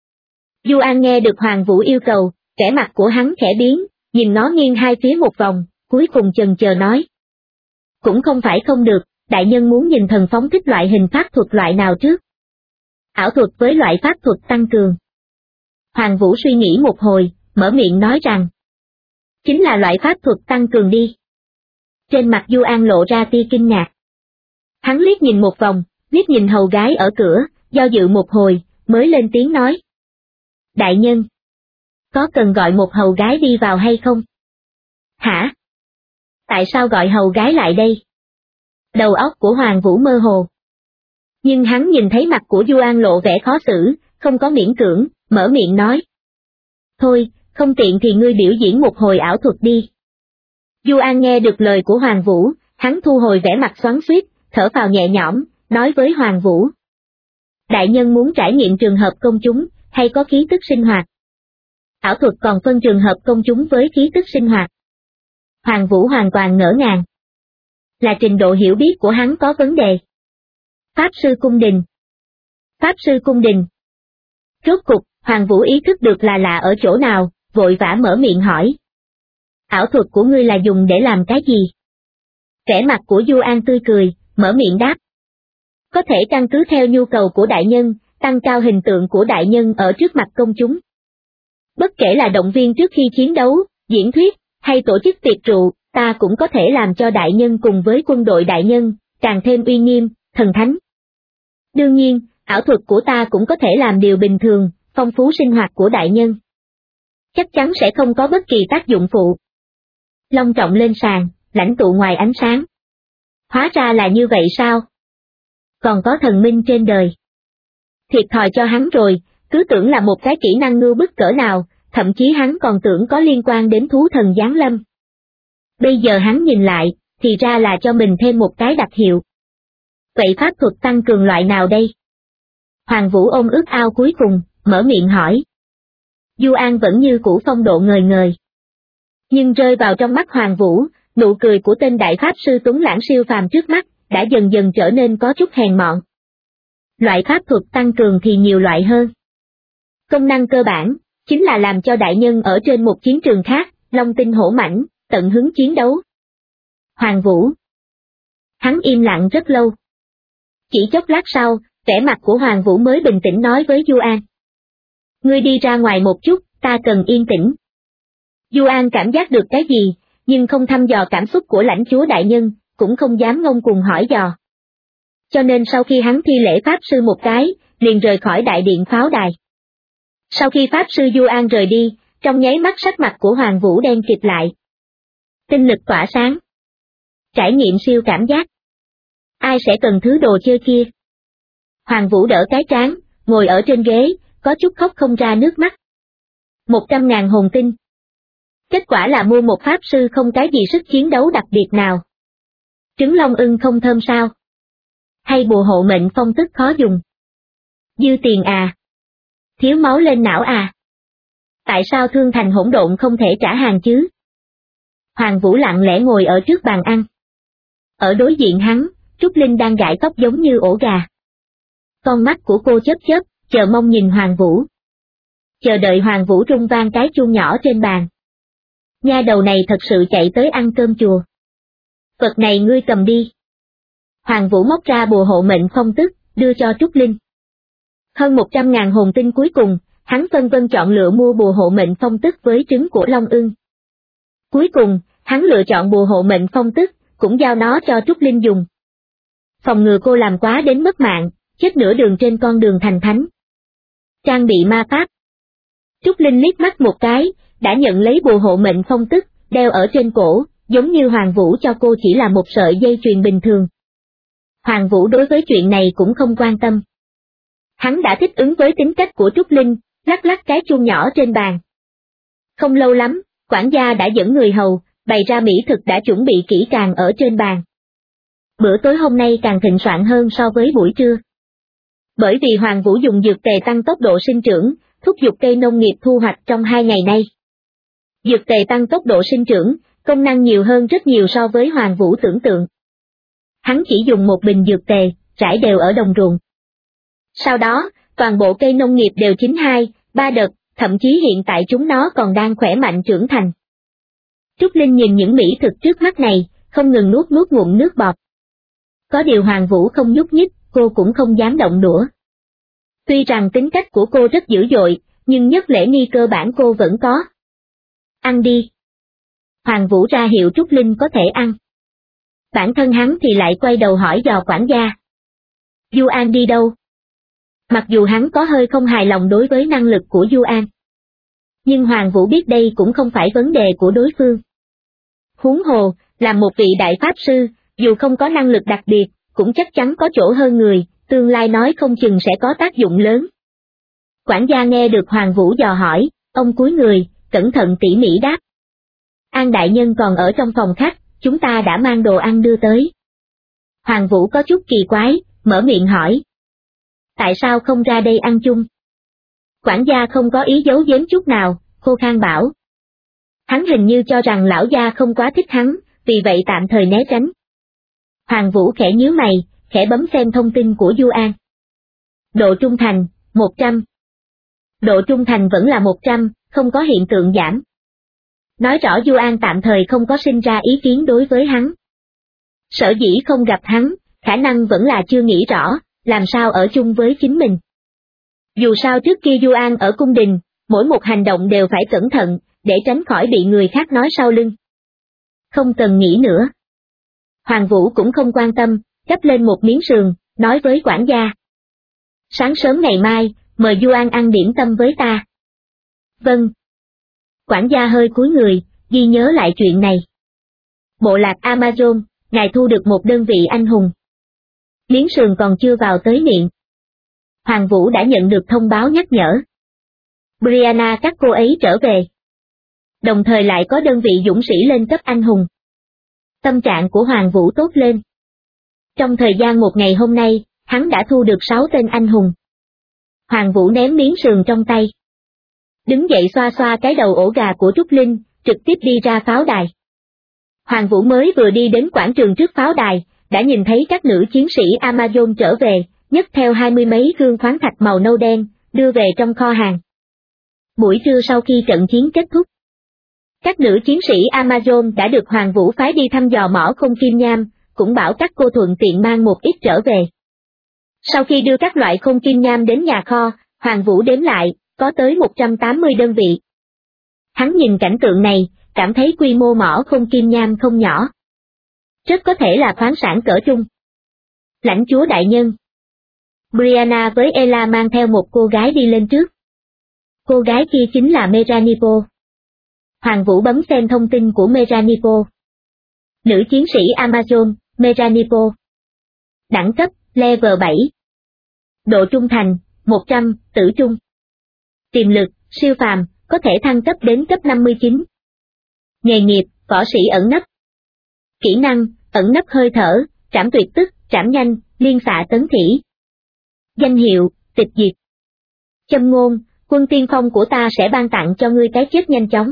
S2: Du An nghe được Hoàng Vũ yêu cầu, vẻ mặt của hắn khẽ biến, nhìn nó nghiêng hai phía một vòng, cuối cùng chần chờ nói. Cũng không phải không được, đại nhân muốn nhìn thần phóng thích loại hình pháp thuật loại nào trước? Ảo thuật với loại pháp thuật tăng cường. Hoàng Vũ suy nghĩ một hồi, mở miệng nói rằng. Chính là loại pháp thuật tăng cường đi. Trên mặt Du An lộ ra tia kinh ngạc. Hắn liếc nhìn một vòng, liếc nhìn hầu gái ở cửa, do dự một hồi, mới lên tiếng nói. Đại nhân, có cần gọi một hầu gái đi vào hay không? Hả? Tại sao gọi hầu gái lại đây? Đầu óc của Hoàng Vũ mơ hồ. Nhưng hắn nhìn thấy mặt của Du An lộ vẻ khó xử, không có miễn cưỡng, mở miệng nói. Thôi, không tiện thì ngươi biểu diễn một hồi ảo thuật đi. Du An nghe được lời của Hoàng Vũ, hắn thu hồi vẻ mặt xoắn xuýt, thở phào nhẹ nhõm, nói với Hoàng Vũ. Đại nhân muốn trải nghiệm trường hợp công chúng, hay có khí tức sinh hoạt? Ảo thuật còn phân trường hợp công chúng với khí tức sinh hoạt. Hoàng Vũ hoàn toàn ngỡ ngàng. Là trình độ hiểu biết của hắn có vấn đề. Pháp sư cung đình. Pháp sư cung đình. Rốt cục, Hoàng Vũ ý thức được là lạ ở chỗ nào, vội vã mở miệng hỏi. Ảo thuật của ngươi là dùng để làm cái gì? Vẻ mặt của Du An tươi cười, mở miệng đáp. Có thể căn cứ theo nhu cầu của đại nhân, tăng cao hình tượng của đại nhân ở trước mặt công chúng. Bất kể là động viên trước khi chiến đấu, diễn thuyết, hay tổ chức tiệc rượu, ta cũng có thể làm cho đại nhân cùng với quân đội đại nhân, càng thêm uy nghiêm, thần thánh. Đương nhiên, ảo thuật của ta cũng có thể làm điều bình thường, phong phú sinh hoạt của đại nhân. Chắc chắn sẽ không có bất kỳ tác dụng phụ. Long trọng lên sàn, lãnh tụ ngoài ánh sáng. Hóa ra là như vậy sao? Còn có thần minh trên đời. Thiệt thòi cho hắn rồi, cứ tưởng là một cái kỹ năng ngưu bức cỡ nào, thậm chí hắn còn tưởng có liên quan đến thú thần giáng lâm. Bây giờ hắn nhìn lại, thì ra là cho mình thêm một cái đặc hiệu. Vậy pháp thuật tăng cường loại nào đây? Hoàng Vũ ôm ước ao cuối cùng, mở miệng hỏi. Du An vẫn như cũ phong độ ngời ngời. Nhưng rơi vào trong mắt Hoàng Vũ, nụ cười của tên đại pháp sư tuấn lãng siêu phàm trước mắt, đã dần dần trở nên có chút hèn mọn. Loại pháp thuật tăng cường thì nhiều loại hơn. Công năng cơ bản, chính là làm cho đại nhân ở trên một chiến trường khác, long tinh hổ mãnh, tận hứng chiến đấu. Hoàng Vũ. Hắn im lặng rất lâu. Chỉ chốc lát sau, vẻ mặt của Hoàng Vũ mới bình tĩnh nói với Du An. Ngươi đi ra ngoài một chút, ta cần yên tĩnh. Du An cảm giác được cái gì, nhưng không thăm dò cảm xúc của lãnh chúa đại nhân, cũng không dám ngông cuồng hỏi dò. Cho nên sau khi hắn thi lễ Pháp Sư một cái, liền rời khỏi đại điện pháo đài. Sau khi Pháp Sư Du An rời đi, trong nháy mắt sắc mặt của Hoàng Vũ đen kịt lại. Tinh lực tỏa sáng. Trải nghiệm siêu cảm giác. Ai sẽ cần thứ đồ chơi kia? Hoàng Vũ đỡ cái trán, ngồi ở trên ghế, có chút khóc không ra nước mắt. 100.000 hồn tinh. Kết quả là mua một pháp sư không cái gì sức chiến đấu đặc biệt nào. Trứng long ưng không thơm sao? Hay bùa hộ mệnh phong tức khó dùng? Dư tiền à? Thiếu máu lên não à? Tại sao Thương Thành hỗn độn không thể trả hàng chứ? Hoàng Vũ lặng lẽ ngồi ở trước bàn ăn. Ở đối diện hắn, Trúc Linh đang gãi tóc giống như ổ gà. Con mắt của cô chớp chớp, chờ mong nhìn Hoàng Vũ. Chờ đợi Hoàng Vũ rung vang cái chuông nhỏ trên bàn. Nha đầu này thật sự chạy tới ăn cơm chùa. Vật này ngươi cầm đi. Hoàng Vũ móc ra bùa hộ mệnh phong tức, đưa cho Trúc Linh. Hơn 100.000 hồn tinh cuối cùng, hắn phân vân chọn lựa mua bùa hộ mệnh phong tức với trứng của Long Ưng. Cuối cùng, hắn lựa chọn bùa hộ mệnh phong tức, cũng giao nó cho Trúc Linh dùng. Phòng ngừa cô làm quá đến mất mạng, chết nửa đường trên con đường thành thánh. Trang bị ma pháp. Trúc Linh liếc mắt một cái, đã nhận lấy bùa hộ mệnh phong tức, đeo ở trên cổ, giống như Hoàng Vũ cho cô chỉ là một sợi dây chuyền bình thường. Hoàng Vũ đối với chuyện này cũng không quan tâm. Hắn đã thích ứng với tính cách của Trúc Linh, lắc lắc cái chuông nhỏ trên bàn. Không lâu lắm, quản gia đã dẫn người hầu, bày ra mỹ thực đã chuẩn bị kỹ càng ở trên bàn. Bữa tối hôm nay càng thịnh soạn hơn so với buổi trưa. Bởi vì Hoàng Vũ dùng dược tề tăng tốc độ sinh trưởng, thúc giục cây nông nghiệp thu hoạch trong 2 ngày nay. Dược tề tăng tốc độ sinh trưởng, công năng nhiều hơn rất nhiều so với Hoàng Vũ tưởng tượng. Hắn chỉ dùng một bình dược tề, rải đều ở đồng ruộng. Sau đó, toàn bộ cây nông nghiệp đều chín 2-3 đợt, thậm chí hiện tại chúng nó còn đang khỏe mạnh trưởng thành. Trúc Linh nhìn những mỹ thực trước mắt này, không ngừng nuốt ngụm nước bọt. Có điều Hoàng Vũ không nhúc nhích, cô cũng không dám động đũa. Tuy rằng tính cách của cô rất dữ dội, nhưng nhất lễ nghi cơ bản cô vẫn có. Ăn đi. Hoàng Vũ ra hiệu Trúc Linh có thể ăn. Bản thân hắn thì lại quay đầu hỏi dò quản gia. Du An đi đâu? Mặc dù hắn có hơi không hài lòng đối với năng lực của Du An. Nhưng Hoàng Vũ biết đây cũng không phải vấn đề của đối phương. Huống hồ, làm một vị đại pháp sư, dù không có năng lực đặc biệt, cũng chắc chắn có chỗ hơn người, tương lai nói không chừng sẽ có tác dụng lớn. Quản gia nghe được Hoàng Vũ dò hỏi, ông cúi người, cẩn thận tỉ mỉ đáp. An đại nhân còn ở trong phòng khách, chúng ta đã mang đồ ăn đưa tới. Hoàng Vũ có chút kỳ quái, mở miệng hỏi. Tại sao không ra đây ăn chung? Quản gia không có ý giấu giếm chút nào, khô khan bảo. Hắn hình như cho rằng lão gia không quá thích hắn, vì vậy tạm thời né tránh. Hoàng Vũ khẽ nhíu mày, khẽ bấm xem thông tin của Du An. Độ trung thành, 100. Độ trung thành vẫn là 100, không có hiện tượng giảm. Nói rõ Du An tạm thời không có sinh ra ý kiến đối với hắn. Sở dĩ không gặp hắn, khả năng vẫn là chưa nghĩ rõ, làm sao ở chung với chính mình. Dù sao trước kia Du An ở cung đình, mỗi một hành động đều phải cẩn thận, để tránh khỏi bị người khác nói sau lưng. Không cần nghĩ nữa. Hoàng Vũ cũng không quan tâm, gắp lên một miếng sườn, nói với quản gia. Sáng sớm ngày mai, mời Du An ăn điểm tâm với ta. Vâng. Quản gia hơi cúi người, ghi nhớ lại chuyện này. Bộ lạc Amazon, ngài thu được một đơn vị anh hùng. Miếng sườn còn chưa vào tới miệng. Hoàng Vũ đã nhận được thông báo nhắc nhở. Brianna các cô ấy trở về. Đồng thời lại có đơn vị dũng sĩ lên cấp anh hùng. Tâm trạng của Hoàng Vũ tốt lên. Trong thời gian một ngày hôm nay, hắn đã thu được 6 tên anh hùng. Hoàng Vũ ném miếng sườn trong tay. Đứng dậy xoa xoa cái đầu ổ gà của Trúc Linh, trực tiếp đi ra pháo đài. Hoàng Vũ mới vừa đi đến quảng trường trước pháo đài, đã nhìn thấy các nữ chiến sĩ Amazon trở về, nhấc theo 20 mấy gương khoáng thạch màu nâu đen, đưa về trong kho hàng. Buổi trưa sau khi trận chiến kết thúc, các nữ chiến sĩ Amazon đã được Hoàng Vũ phái đi thăm dò mỏ không kim nham, cũng bảo các cô thuận tiện mang một ít trở về. Sau khi đưa các loại không kim nham đến nhà kho, Hoàng Vũ đếm lại, có tới 180 đơn vị. Hắn nhìn cảnh tượng này, cảm thấy quy mô mỏ không kim nham không nhỏ. Rất có thể là khoáng sản cỡ trung. Lãnh chúa đại nhân. Brianna với Ella mang theo một cô gái đi lên trước. Cô gái kia chính là Meranipo. Hoàng Vũ bấm xem thông tin của Meranipo. Nữ chiến sĩ Amazon, Meranipo. Đẳng cấp, level 7. Độ trung thành, 100, tử trung. Tiềm lực, siêu phàm, có thể thăng cấp đến cấp 59. Nghề nghiệp, võ sĩ ẩn nấp. Kỹ năng, ẩn nấp hơi thở, trảm tuyệt tức, trảm nhanh, liên xạ tấn thỉ. Danh hiệu, tịch diệt. Châm ngôn, quân tiên phong của ta sẽ ban tặng cho ngươi cái chết nhanh chóng.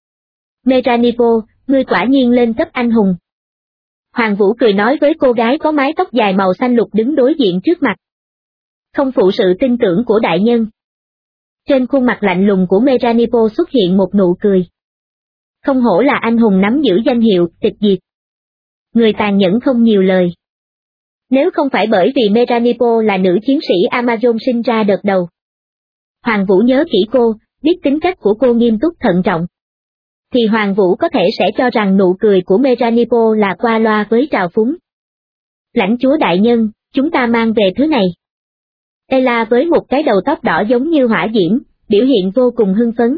S2: Meranipo, ngươi quả nhiên lên cấp anh hùng. Hoàng Vũ cười nói với cô gái có mái tóc dài màu xanh lục đứng đối diện trước mặt. Không phụ sự tin tưởng của đại nhân. Trên khuôn mặt lạnh lùng của Meranipo xuất hiện một nụ cười. Không hổ là anh hùng nắm giữ danh hiệu, tịch diệt. Người tàn nhẫn không nhiều lời. Nếu không phải bởi vì Meranipo là nữ chiến sĩ Amazon sinh ra đợt đầu. Hoàng Vũ nhớ kỹ cô, biết tính cách của cô nghiêm túc thận trọng. Thì Hoàng Vũ có thể sẽ cho rằng nụ cười của Meranipo là qua loa với trào phúng. Lãnh chúa đại nhân, chúng ta mang về thứ này. Ella với một cái đầu tóc đỏ giống như hỏa diễm, biểu hiện vô cùng hưng phấn.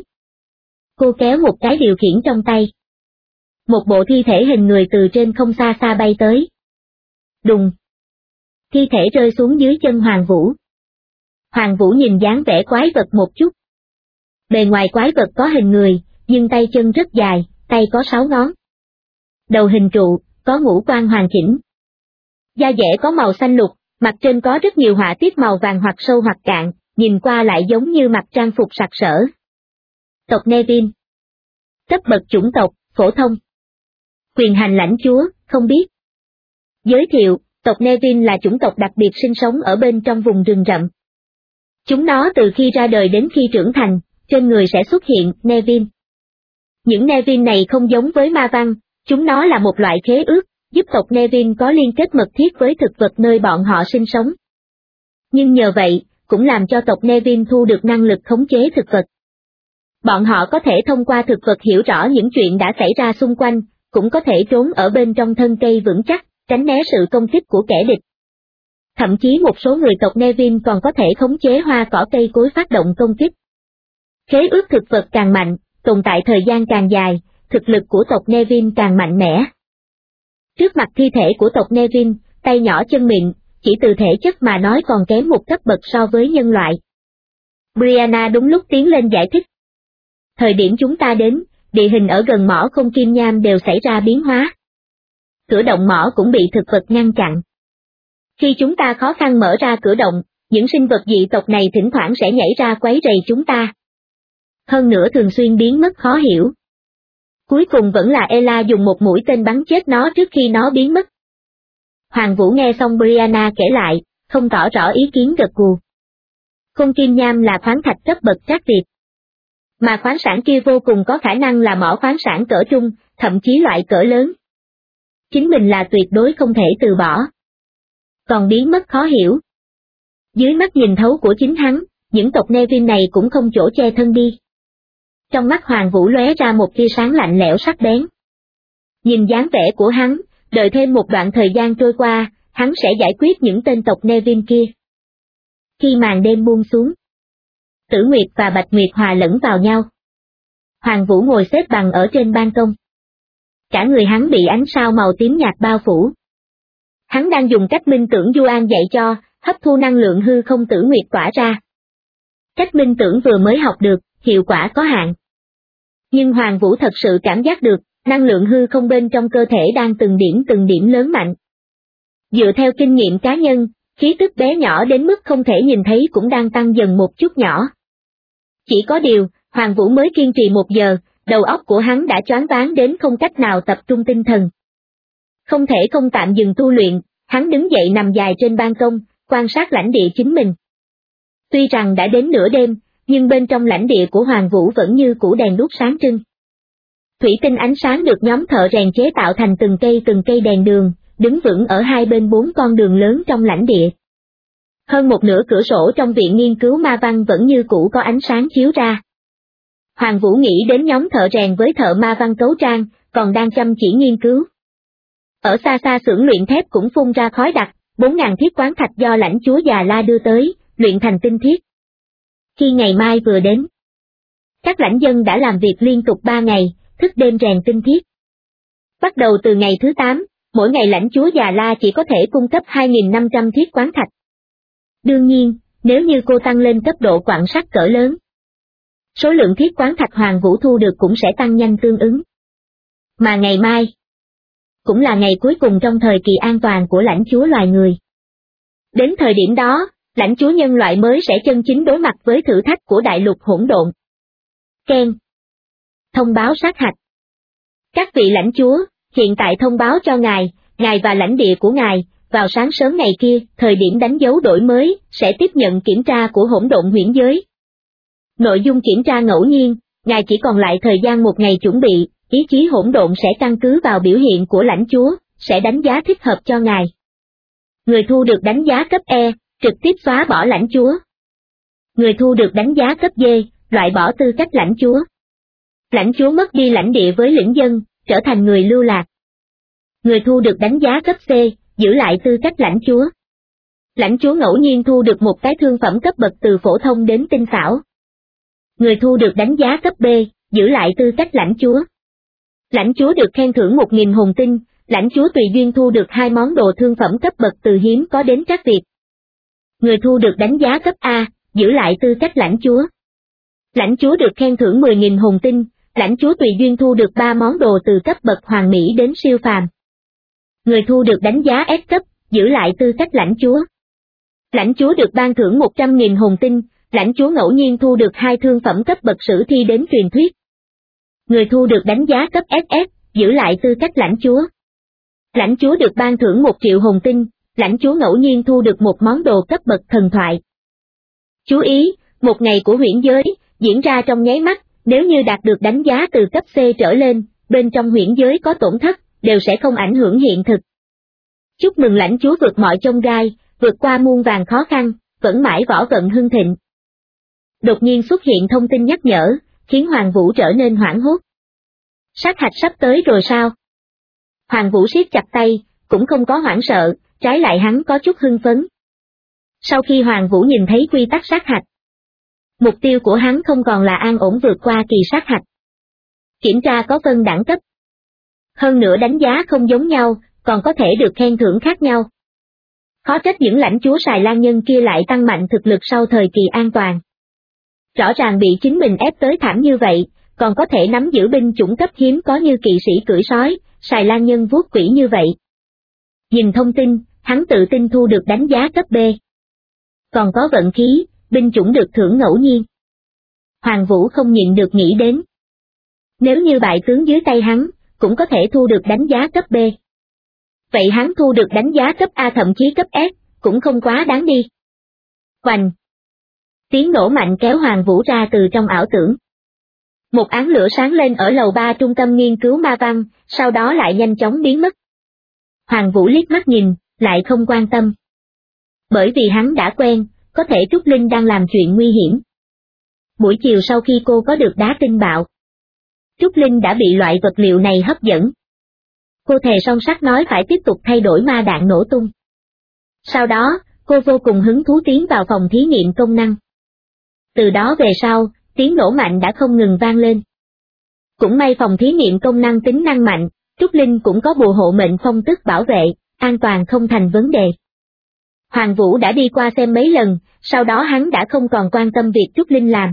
S2: Cô kéo một cái điều khiển trong tay. Một bộ thi thể hình người từ trên không xa xa bay tới. Đùng. Thi thể rơi xuống dưới chân Hoàng Vũ. Hoàng Vũ nhìn dáng vẻ quái vật một chút. Bề ngoài quái vật có hình người, nhưng tay chân rất dài, tay có 6 ngón. Đầu hình trụ, có ngũ quan hoàn chỉnh. Da dẻ có màu xanh lục, mặt trên có rất nhiều họa tiết màu vàng hoặc sâu hoặc cạn, nhìn qua lại giống như mặc trang phục sặc sỡ. Tộc Nevin. Cấp bậc chủng tộc, phổ thông. Quyền hành lãnh chúa, không biết. Giới thiệu, tộc Nevin là chủng tộc đặc biệt sinh sống ở bên trong vùng rừng rậm. Chúng nó từ khi ra đời đến khi trưởng thành, trên người sẽ xuất hiện Nevin. Những Nevin này không giống với ma văn, chúng nó là một loại khế ước, giúp tộc Nevin có liên kết mật thiết với thực vật nơi bọn họ sinh sống. Nhưng nhờ vậy, cũng làm cho tộc Nevin thu được năng lực khống chế thực vật. Bọn họ có thể thông qua thực vật hiểu rõ những chuyện đã xảy ra xung quanh, cũng có thể trốn ở bên trong thân cây vững chắc, tránh né sự công kích của kẻ địch. Thậm chí một số người tộc Nevin còn có thể khống chế hoa cỏ cây cối phát động công kích. Khế ước thực vật càng mạnh, tồn tại thời gian càng dài, thực lực của tộc Nevin càng mạnh mẽ. Trước mặt thi thể của tộc Nevin, tay nhỏ chân mịn, chỉ từ thể chất mà nói còn kém một cấp bậc so với nhân loại. Brianna đúng lúc tiến lên giải thích. Thời điểm chúng ta đến, địa hình ở gần mỏ không kim nham đều xảy ra biến hóa. Cửa động mỏ cũng bị thực vật ngăn chặn. Khi chúng ta khó khăn mở ra cửa động, những sinh vật dị tộc này thỉnh thoảng sẽ nhảy ra quấy rầy chúng ta. Hơn nữa thường xuyên biến mất khó hiểu. Cuối cùng vẫn là Ella dùng một mũi tên bắn chết nó trước khi nó biến mất. Hoàng Vũ nghe xong Brianna kể lại, không tỏ rõ ý kiến gật gù. Không kim nham là khoáng thạch cấp bậc trác việt. Mà khoáng sản kia vô cùng có khả năng là mỏ khoáng sản cỡ trung, thậm chí loại cỡ lớn. Chính mình là tuyệt đối không thể từ bỏ. Còn biến mất khó hiểu. Dưới mắt nhìn thấu của chính hắn, những tộc Nevin này cũng không chỗ che thân đi. Trong mắt Hoàng Vũ lóe ra một tia sáng lạnh lẽo sắc bén. Nhìn dáng vẻ của hắn, đợi thêm một đoạn thời gian trôi qua, hắn sẽ giải quyết những tên tộc Nevin kia. Khi màn đêm buông xuống, Tử Nguyệt và Bạch Nguyệt hòa lẫn vào nhau. Hoàng Vũ ngồi xếp bằng ở trên ban công. Cả người hắn bị ánh sao màu tím nhạt bao phủ. Hắn đang dùng cách minh tưởng Du An dạy cho, hấp thu năng lượng hư không Tử Nguyệt tỏa ra. Cách minh tưởng vừa mới học được, hiệu quả có hạn. Nhưng Hoàng Vũ thật sự cảm giác được, năng lượng hư không bên trong cơ thể đang từng điểm lớn mạnh. Dựa theo kinh nghiệm cá nhân, khí tức bé nhỏ đến mức không thể nhìn thấy cũng đang tăng dần một chút nhỏ. Chỉ có điều, Hoàng Vũ mới kiên trì 1 giờ, đầu óc của hắn đã choáng váng đến không cách nào tập trung tinh thần. Không thể không tạm dừng tu luyện, hắn đứng dậy nằm dài trên ban công, quan sát lãnh địa chính mình. Tuy rằng đã đến nửa đêm, nhưng bên trong lãnh địa của Hoàng Vũ vẫn như cũ đèn đuốc sáng trưng. Thủy tinh ánh sáng được nhóm thợ rèn chế tạo thành từng cây đèn đường, đứng vững ở hai bên 4 con đường lớn trong lãnh địa. Hơn một nửa cửa sổ trong viện nghiên cứu ma văn vẫn như cũ có ánh sáng chiếu ra. Hoàng Vũ nghĩ đến nhóm thợ rèn với thợ ma văn cấu trang, còn đang chăm chỉ nghiên cứu. Ở xa xa xưởng luyện thép cũng phun ra khói đặc, 4.000 thiết quán thạch do lãnh chúa già La đưa tới, luyện thành tinh thiết. Khi ngày mai vừa đến, các lãnh dân đã làm việc liên tục 3 ngày, thức đêm rèn tinh thiết. Bắt đầu từ ngày thứ 8, mỗi ngày lãnh chúa già La chỉ có thể cung cấp 2.500 thiết quán thạch. Đương nhiên, nếu như cô tăng lên cấp độ quặng sắt cỡ lớn, số lượng thiết quán thạch Hoàng Vũ thu được cũng sẽ tăng nhanh tương ứng. Mà ngày mai cũng là ngày cuối cùng trong thời kỳ an toàn của lãnh chúa loài người. Đến thời điểm đó, lãnh chúa nhân loại mới sẽ chân chính đối mặt với thử thách của đại lục hỗn độn. Ken. Thông báo sát hạch. Các vị lãnh chúa, hiện tại thông báo cho ngài và lãnh địa của ngài, vào sáng sớm ngày kia, thời điểm đánh dấu đổi mới, sẽ tiếp nhận kiểm tra của hỗn độn huyễn giới. Nội dung kiểm tra ngẫu nhiên, ngài chỉ còn lại thời gian 1 ngày chuẩn bị, ý chí hỗn độn sẽ căn cứ vào biểu hiện của lãnh chúa, sẽ đánh giá thích hợp cho ngài. Người thu được đánh giá cấp E, trực tiếp xóa bỏ lãnh chúa. Người thu được đánh giá cấp D, loại bỏ tư cách lãnh chúa. Lãnh chúa mất đi lãnh địa với lĩnh dân, trở thành người lưu lạc. Người thu được đánh giá cấp C, giữ lại tư cách lãnh chúa. Lãnh chúa ngẫu nhiên thu được một cái thương phẩm cấp bậc từ phổ thông đến tinh xảo. Người thu được đánh giá cấp B, giữ lại tư cách lãnh chúa. Lãnh chúa được khen thưởng 1.000 hồn tinh, lãnh chúa tùy duyên thu được 2 món đồ thương phẩm cấp bậc từ hiếm có đến trắc việt. Người thu được đánh giá cấp A, giữ lại tư cách lãnh chúa. Lãnh chúa được khen thưởng 10.000 hồn tinh, lãnh chúa tùy duyên thu được 3 món đồ từ cấp bậc hoàng mỹ đến siêu phàm. Người thu được đánh giá S cấp, giữ lại tư cách lãnh chúa. Lãnh chúa được ban thưởng 100.000 hồn tinh, lãnh chúa ngẫu nhiên thu được 2 thương phẩm cấp bậc sử thi đến truyền thuyết. Người thu được đánh giá cấp SS, giữ lại tư cách lãnh chúa. Lãnh chúa được ban thưởng 1 triệu hồn tinh, lãnh chúa ngẫu nhiên thu được một món đồ cấp bậc thần thoại. Chú ý, một ngày của huyễn giới, diễn ra trong nháy mắt, nếu như đạt được đánh giá từ cấp C trở lên, bên trong huyễn giới có tổn thất, đều sẽ không ảnh hưởng hiện thực. Chúc mừng lãnh chúa vượt mọi chông gai, vượt qua muôn vàn khó khăn, vẫn mãi võ vận hưng thịnh. Đột nhiên xuất hiện thông tin nhắc nhở, khiến Hoàng Vũ trở nên hoảng hốt. Sát hạch sắp tới rồi sao? Hoàng Vũ siết chặt tay, cũng không có hoảng sợ, trái lại hắn có chút hưng phấn. Sau khi Hoàng Vũ nhìn thấy quy tắc sát hạch, mục tiêu của hắn không còn là an ổn vượt qua kỳ sát hạch. Kiểm tra có phân đẳng cấp. Hơn nữa đánh giá không giống nhau, còn có thể được khen thưởng khác nhau. Khó trách những lãnh chúa Xài Lan nhân kia lại tăng mạnh thực lực sau thời kỳ an toàn. Rõ ràng bị chính mình ép tới thảm như vậy, còn có thể nắm giữ binh chủng cấp hiếm có như kỵ sĩ cưỡi sói, Xài Lan nhân vuốt quỷ như vậy. Nhìn thông tin, hắn tự tin thu được đánh giá cấp B. Còn có vận khí, binh chủng được thưởng ngẫu nhiên. Hoàng Vũ không nhịn được nghĩ đến. Nếu như bại tướng dưới tay hắn, cũng có thể thu được đánh giá cấp B. Vậy hắn thu được đánh giá cấp A thậm chí cấp S, cũng không quá đáng đi. Hoành! Tiếng nổ mạnh kéo Hoàng Vũ ra từ trong ảo tưởng. Một áng lửa sáng lên ở lầu 3 trung tâm nghiên cứu ma văn, sau đó lại nhanh chóng biến mất. Hoàng Vũ liếc mắt nhìn, lại không quan tâm. Bởi vì hắn đã quen, có thể Trúc Linh đang làm chuyện nguy hiểm. Buổi chiều sau khi cô có được đá tinh bạo, Trúc Linh đã bị loại vật liệu này hấp dẫn. Cô thề son sắt nói phải tiếp tục thay đổi ma đạn nổ tung. Sau đó, cô vô cùng hứng thú tiến vào phòng thí nghiệm công năng. Từ đó về sau, tiếng nổ mạnh đã không ngừng vang lên. Cũng may phòng thí nghiệm công năng tính năng mạnh, Trúc Linh cũng có bùa hộ mệnh phong tức bảo vệ, an toàn không thành vấn đề. Hoàng Vũ đã đi qua xem mấy lần, sau đó hắn đã không còn quan tâm việc Trúc Linh làm.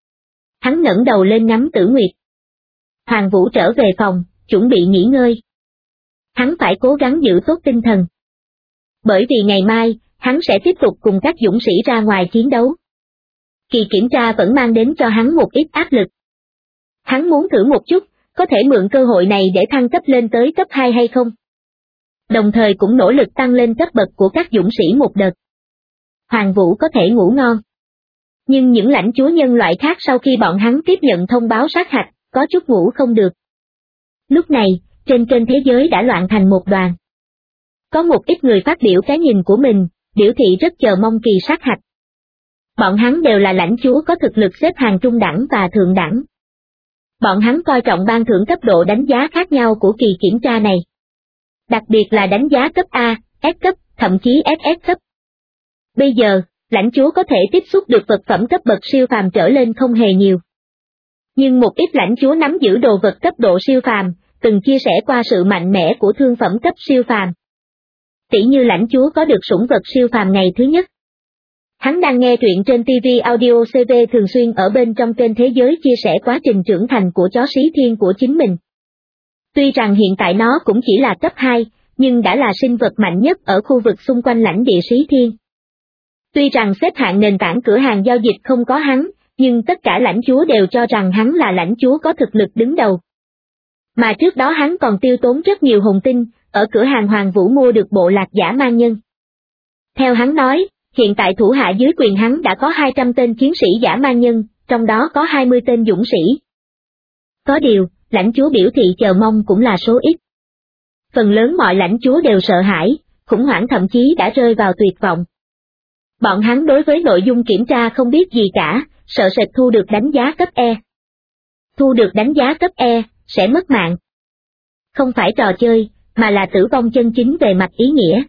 S2: Hắn ngẩng đầu lên ngắm Tử Nguyệt. Hoàng Vũ trở về phòng, chuẩn bị nghỉ ngơi. Hắn phải cố gắng giữ tốt tinh thần. Bởi vì ngày mai, hắn sẽ tiếp tục cùng các dũng sĩ ra ngoài chiến đấu. Kỳ kiểm tra vẫn mang đến cho hắn một ít áp lực. Hắn muốn thử một chút, có thể mượn cơ hội này để thăng cấp lên tới cấp 2 hay không? Đồng thời cũng nỗ lực tăng lên cấp bậc của các dũng sĩ một đợt. Hoàng Vũ có thể ngủ ngon. Nhưng những lãnh chúa nhân loại khác sau khi bọn hắn tiếp nhận thông báo sát hạch, có chút ngủ không được. Lúc này, trên kênh thế giới đã loạn thành một đoàn. Có một ít người phát biểu cái nhìn của mình, biểu thị rất chờ mong kỳ sát hạch. Bọn hắn đều là lãnh chúa có thực lực xếp hàng trung đẳng và thượng đẳng. Bọn hắn coi trọng ban thưởng cấp độ đánh giá khác nhau của kỳ kiểm tra này. Đặc biệt là đánh giá cấp A, S cấp, thậm chí SS cấp. Bây giờ, lãnh chúa có thể tiếp xúc được vật phẩm cấp bậc siêu phàm trở lên không hề nhiều. Nhưng một ít lãnh chúa nắm giữ đồ vật cấp độ siêu phàm, từng chia sẻ qua sự mạnh mẽ của thương phẩm cấp siêu phàm. Tỷ như lãnh chúa có được sủng vật siêu phàm ngày thứ nhất. Hắn đang nghe truyện trên TV Audio CV thường xuyên ở bên trong kênh thế giới chia sẻ quá trình trưởng thành của chó Xí Thiên của chính mình. Tuy rằng hiện tại nó cũng chỉ là cấp 2, nhưng đã là sinh vật mạnh nhất ở khu vực xung quanh lãnh địa Xí Thiên. Tuy rằng xếp hạng nền tảng cửa hàng giao dịch không có hắn, nhưng tất cả lãnh chúa đều cho rằng hắn là lãnh chúa có thực lực đứng đầu. Mà trước đó hắn còn tiêu tốn rất nhiều hồn tinh, ở cửa hàng Hoàng Vũ mua được bộ lạc giả mang nhân. Theo hắn nói, hiện tại thủ hạ dưới quyền hắn đã có 200 tên chiến sĩ giả mang nhân, trong đó có 20 tên dũng sĩ. Có điều, lãnh chúa biểu thị chờ mong cũng là số ít. phần lớn mọi lãnh chúa đều sợ hãi, khủng hoảng thậm chí đã rơi vào tuyệt vọng. Bọn hắn đối với nội dung kiểm tra không biết gì cả, sợ sệt thu được đánh giá cấp E. Thu được đánh giá cấp E, sẽ mất mạng. Không phải trò chơi, mà là tử vong chân chính về mặt ý nghĩa.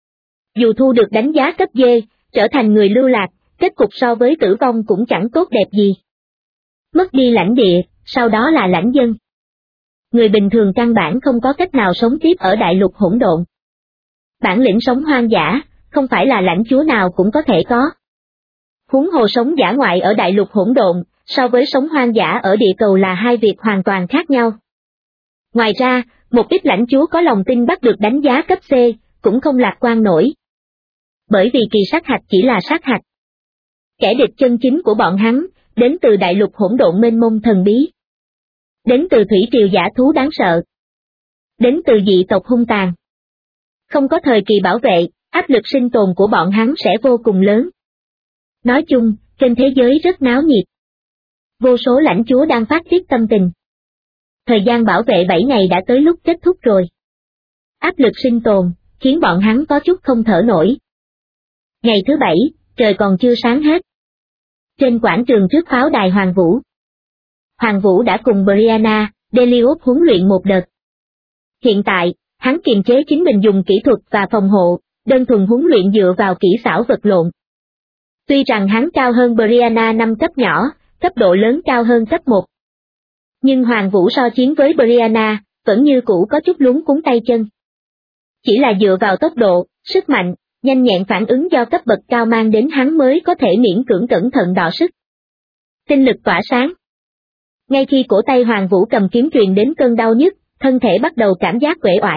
S2: Dù thu được đánh giá cấp D, trở thành người lưu lạc, kết cục so với tử vong cũng chẳng tốt đẹp gì. Mất đi lãnh địa, sau đó là lãnh dân. Người bình thường căn bản không có cách nào sống tiếp ở đại lục hỗn độn. Bản lĩnh sống hoang dã, không phải là lãnh chúa nào cũng có thể có. Huống hồ sống dã ngoại ở đại lục hỗn độn, so với sống hoang dã ở địa cầu là hai việc hoàn toàn khác nhau. Ngoài ra, một ít lãnh chúa có lòng tin bắt được đánh giá cấp C, cũng không lạc quan nổi. Bởi vì kỳ sát hạch chỉ là sát hạch. Kẻ địch chân chính của bọn hắn, đến từ đại lục hỗn độn mênh mông thần bí. Đến từ thủy triều dã thú đáng sợ. Đến từ dị tộc hung tàn. Không có thời kỳ bảo vệ, áp lực sinh tồn của bọn hắn sẽ vô cùng lớn. Nói chung, trên thế giới rất náo nhiệt. Vô số lãnh chúa đang phát tiết tâm tình. Thời gian bảo vệ 7 ngày đã tới lúc kết thúc rồi. Áp lực sinh tồn, khiến bọn hắn có chút không thở nổi. Ngày thứ 7, trời còn chưa sáng hết. Trên quảng trường trước pháo đài Hoàng Vũ. Hoàng Vũ đã cùng Brianna, Delius huấn luyện một đợt. Hiện tại, hắn kiềm chế chính mình dùng kỹ thuật và phòng hộ, đơn thuần huấn luyện dựa vào kỹ xảo vật lộn. Tuy rằng hắn cao hơn Brianna 5 cấp nhỏ, cấp độ lớn cao hơn cấp 1. Nhưng Hoàng Vũ so chiến với Brianna, vẫn như cũ có chút luống cuống tay chân. Chỉ là dựa vào tốc độ, sức mạnh, nhanh nhẹn phản ứng do cấp bậc cao mang đến hắn mới có thể miễn cưỡng cẩn thận đọ sức. Tinh lực tỏa sáng. Ngay khi cổ tay Hoàng Vũ cầm kiếm truyền đến cơn đau nhức, thân thể bắt đầu cảm giác uể oải.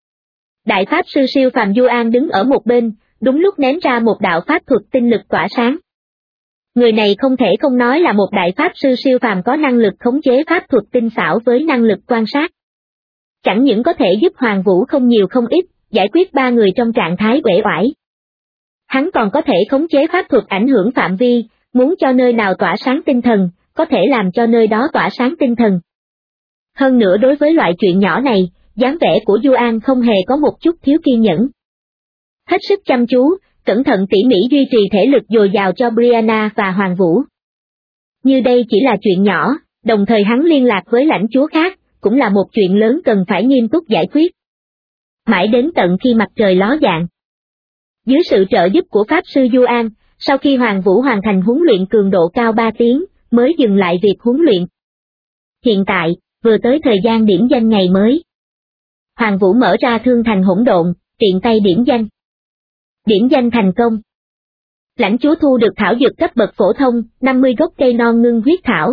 S2: Đại pháp sư siêu phàm Du An đứng ở một bên, đúng lúc ném ra một đạo pháp thuật tinh lực tỏa sáng. Người này không thể không nói là một đại pháp sư siêu phàm có năng lực khống chế pháp thuật tinh xảo với năng lực quan sát. Chẳng những có thể giúp Hoàng Vũ không nhiều không ít, giải quyết 3 người trong trạng thái uể oải. Hắn còn có thể khống chế pháp thuật ảnh hưởng phạm vi, muốn cho nơi nào tỏa sáng tinh thần, có thể làm cho nơi đó tỏa sáng tinh thần. Hơn nữa đối với loại chuyện nhỏ này, dáng vẻ của Du An không hề có một chút thiếu kiên nhẫn. Hết sức chăm chú, cẩn thận tỉ mỉ duy trì thể lực dồi dào cho Brianna và Hoàng Vũ. Như đây chỉ là chuyện nhỏ, đồng thời hắn liên lạc với lãnh chúa khác, cũng là một chuyện lớn cần phải nghiêm túc giải quyết. Mãi đến tận khi mặt trời ló dạng. Dưới sự trợ giúp của Pháp sư Du An, sau khi Hoàng Vũ hoàn thành huấn luyện cường độ cao 3 tiếng, mới dừng lại việc huấn luyện. Hiện tại, vừa tới thời gian điểm danh ngày mới. Hoàng Vũ mở ra thương thành hỗn độn, tiện tay điểm danh. Điểm danh thành công. Lãnh chúa thu được thảo dược cấp bậc phổ thông, 50 gốc cây non ngưng huyết thảo.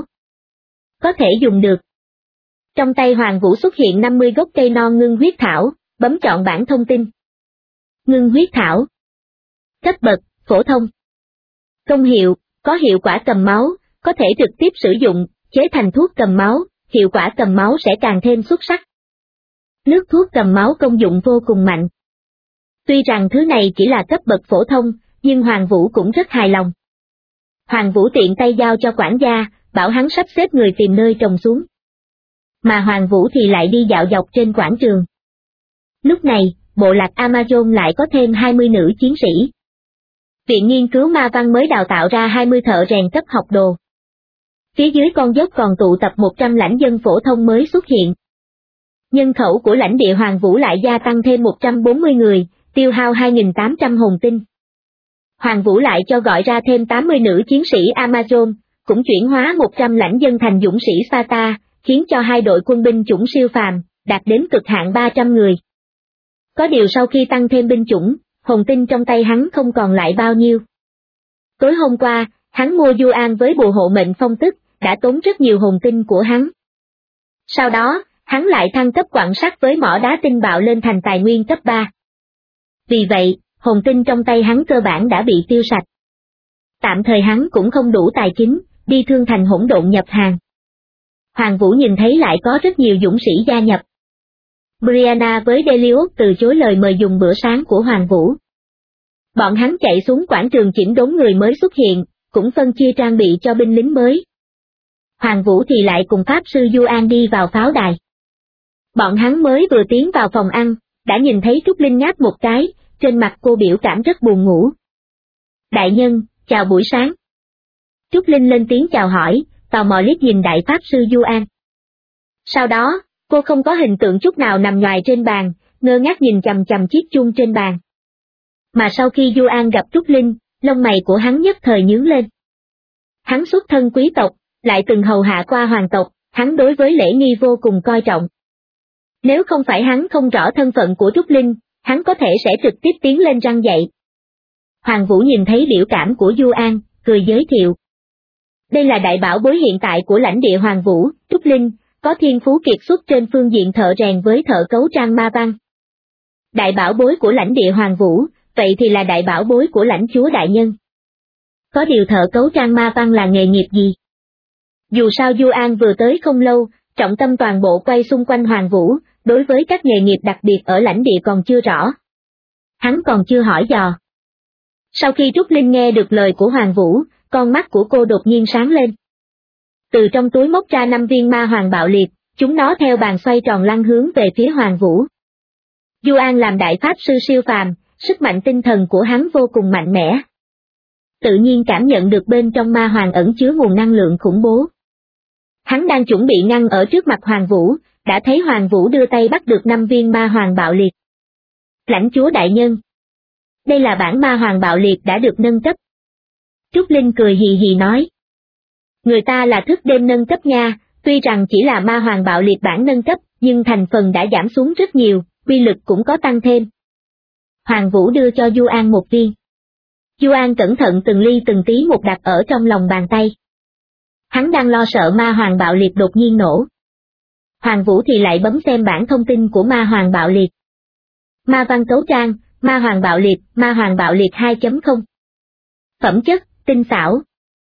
S2: Có thể dùng được. Trong tay Hoàng Vũ xuất hiện 50 gốc cây non ngưng huyết thảo, bấm chọn bảng thông tin. Ngưng huyết thảo. Cấp bậc, phổ thông. Công hiệu, có hiệu quả cầm máu, có thể trực tiếp sử dụng, chế thành thuốc cầm máu, hiệu quả cầm máu sẽ càng thêm xuất sắc. Nước thuốc cầm máu công dụng vô cùng mạnh. Tuy rằng thứ này chỉ là cấp bậc phổ thông, nhưng Hoàng Vũ cũng rất hài lòng. Hoàng Vũ tiện tay giao cho quản gia, bảo hắn sắp xếp người tìm nơi trồng xuống. Mà Hoàng Vũ thì lại đi dạo dọc trên quảng trường. Lúc này, bộ lạc Amazon lại có thêm 20 nữ chiến sĩ. Viện nghiên cứu ma văn mới đào tạo ra 20 thợ rèn cấp học đồ. Phía dưới con dốc còn tụ tập 100 lãnh dân phổ thông mới xuất hiện. Nhân khẩu của lãnh địa Hoàng Vũ lại gia tăng thêm 140 người, tiêu hao 2.800 hồn tinh. Hoàng Vũ lại cho gọi ra thêm 80 nữ chiến sĩ Amazon, cũng chuyển hóa 100 lãnh dân thành dũng sĩ Sparta, khiến cho 2 đội quân binh chủng siêu phàm, đạt đến cực hạn 300 người. Có điều sau khi tăng thêm binh chủng, hồn tinh trong tay hắn không còn lại bao nhiêu. Tối hôm qua, hắn mua Du An với bùa hộ mệnh phong tức, đã tốn rất nhiều hồn tinh của hắn. Sau đó, hắn lại thăng cấp quặng sắt với mỏ đá tinh bạo lên thành tài nguyên cấp 3. Vì vậy, hồn tinh trong tay hắn cơ bản đã bị tiêu sạch. Tạm thời hắn cũng không đủ tài chính, đi thương thành hỗn độn nhập hàng. Hoàng Vũ nhìn thấy lại có rất nhiều dũng sĩ gia nhập. Brianna với Delius từ chối lời mời dùng bữa sáng của Hoàng Vũ. Bọn hắn chạy xuống quảng trường chỉnh đốn người mới xuất hiện, cũng phân chia trang bị cho binh lính mới. Hoàng Vũ thì lại cùng Pháp sư Du An đi vào pháo đài. Bọn hắn mới vừa tiến vào phòng ăn, đã nhìn thấy Trúc Linh ngáp một cái, trên mặt cô biểu cảm rất buồn ngủ. Đại nhân, chào buổi sáng. Trúc Linh lên tiếng chào hỏi, tò mò liếc nhìn Đại Pháp Sư Du An. Sau đó, cô không có hình tượng chút nào nằm nhoài trên bàn, ngơ ngác nhìn chằm chằm chiếc chuông trên bàn. Mà sau khi Du An gặp Trúc Linh, lông mày của hắn nhất thời nhướng lên. Hắn xuất thân quý tộc, lại từng hầu hạ qua hoàng tộc, hắn đối với lễ nghi vô cùng coi trọng. Nếu không phải hắn không rõ thân phận của Trúc Linh, hắn có thể sẽ trực tiếp tiến lên răn dạy. Hoàng Vũ nhìn thấy biểu cảm của Du An, cười giới thiệu. Đây là đại bảo bối hiện tại của lãnh địa Hoàng Vũ, Trúc Linh, có thiên phú kiệt xuất trên phương diện thợ rèn với thợ cấu trang ma văn. Đại bảo bối của lãnh địa Hoàng Vũ, vậy thì là đại bảo bối của lãnh chúa đại nhân. Có điều thợ cấu trang ma văn là nghề nghiệp gì? Dù sao Du An vừa tới không lâu, trọng tâm toàn bộ quay xung quanh Hoàng Vũ, đối với các nghề nghiệp đặc biệt ở lãnh địa còn chưa rõ. Hắn còn chưa hỏi dò. Sau khi Trúc Linh nghe được lời của Hoàng Vũ, con mắt của cô đột nhiên sáng lên. Từ trong túi móc ra 5 viên ma hoàng bạo liệt, chúng nó theo bàn xoay tròn lăn hướng về phía Hoàng Vũ. Du An làm đại pháp sư siêu phàm, sức mạnh tinh thần của hắn vô cùng mạnh mẽ. Tự nhiên cảm nhận được bên trong ma hoàng ẩn chứa nguồn năng lượng khủng bố. Hắn đang chuẩn bị ngăn ở trước mặt Hoàng Vũ, đã thấy Hoàng Vũ đưa tay bắt được 5 viên ma hoàng bạo liệt. Lãnh chúa đại nhân. Đây là bản ma hoàng bạo liệt đã được nâng cấp. Trúc Linh cười hì hì nói. Người ta là thức đêm nâng cấp nha, tuy rằng chỉ là ma hoàng bạo liệt bản nâng cấp, nhưng thành phần đã giảm xuống rất nhiều, uy lực cũng có tăng thêm. Hoàng Vũ đưa cho Du An một viên. Du An cẩn thận từng ly từng tí một đặt ở trong lòng bàn tay. Hắn đang lo sợ ma hoàng bạo liệt đột nhiên nổ. Hoàng Vũ thì lại bấm xem bản thông tin của ma hoàng bạo liệt. Ma văn cấu trang, ma hoàng bạo liệt 2.0. Phẩm chất, tinh xảo.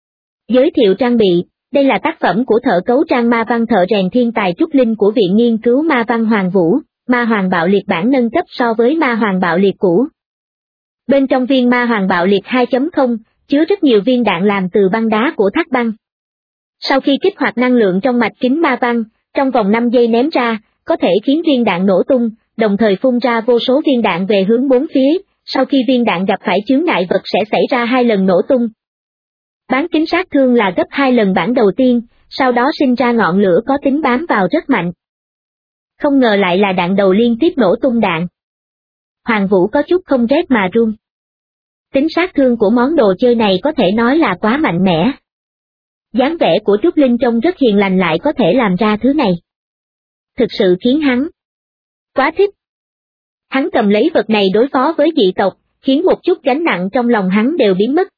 S2: Giới thiệu trang bị, đây là tác phẩm của thợ cấu trang ma văn thợ rèn thiên tài Trúc Linh của Viện Nghiên cứu Ma văn Hoàng Vũ, ma hoàng bạo liệt bản nâng cấp so với ma hoàng bạo liệt cũ. Bên trong viên ma hoàng bạo liệt 2.0, chứa rất nhiều viên đạn làm từ băng đá của thác băng. Sau khi kích hoạt năng lượng trong mạch kính ma văn, trong vòng 5 giây ném ra, có thể khiến viên đạn nổ tung, đồng thời phun ra vô số viên đạn về hướng bốn phía, sau khi viên đạn gặp phải chướng ngại vật sẽ xảy ra 2 lần nổ tung. Bán kính sát thương là gấp 2 lần bản đầu tiên, sau đó sinh ra ngọn lửa có tính bám vào rất mạnh. Không ngờ lại là đạn đầu liên tiếp nổ tung đạn. Hoàng Vũ có chút không rét mà run. Tính sát thương của món đồ chơi này có thể nói là quá mạnh mẽ. Dáng vẻ của Trúc Linh trông rất hiền lành lại có thể làm ra thứ này. Thực sự khiến hắn quá thích. Hắn cầm lấy vật này đối phó với dị tộc, khiến một chút gánh nặng trong lòng hắn đều biến mất.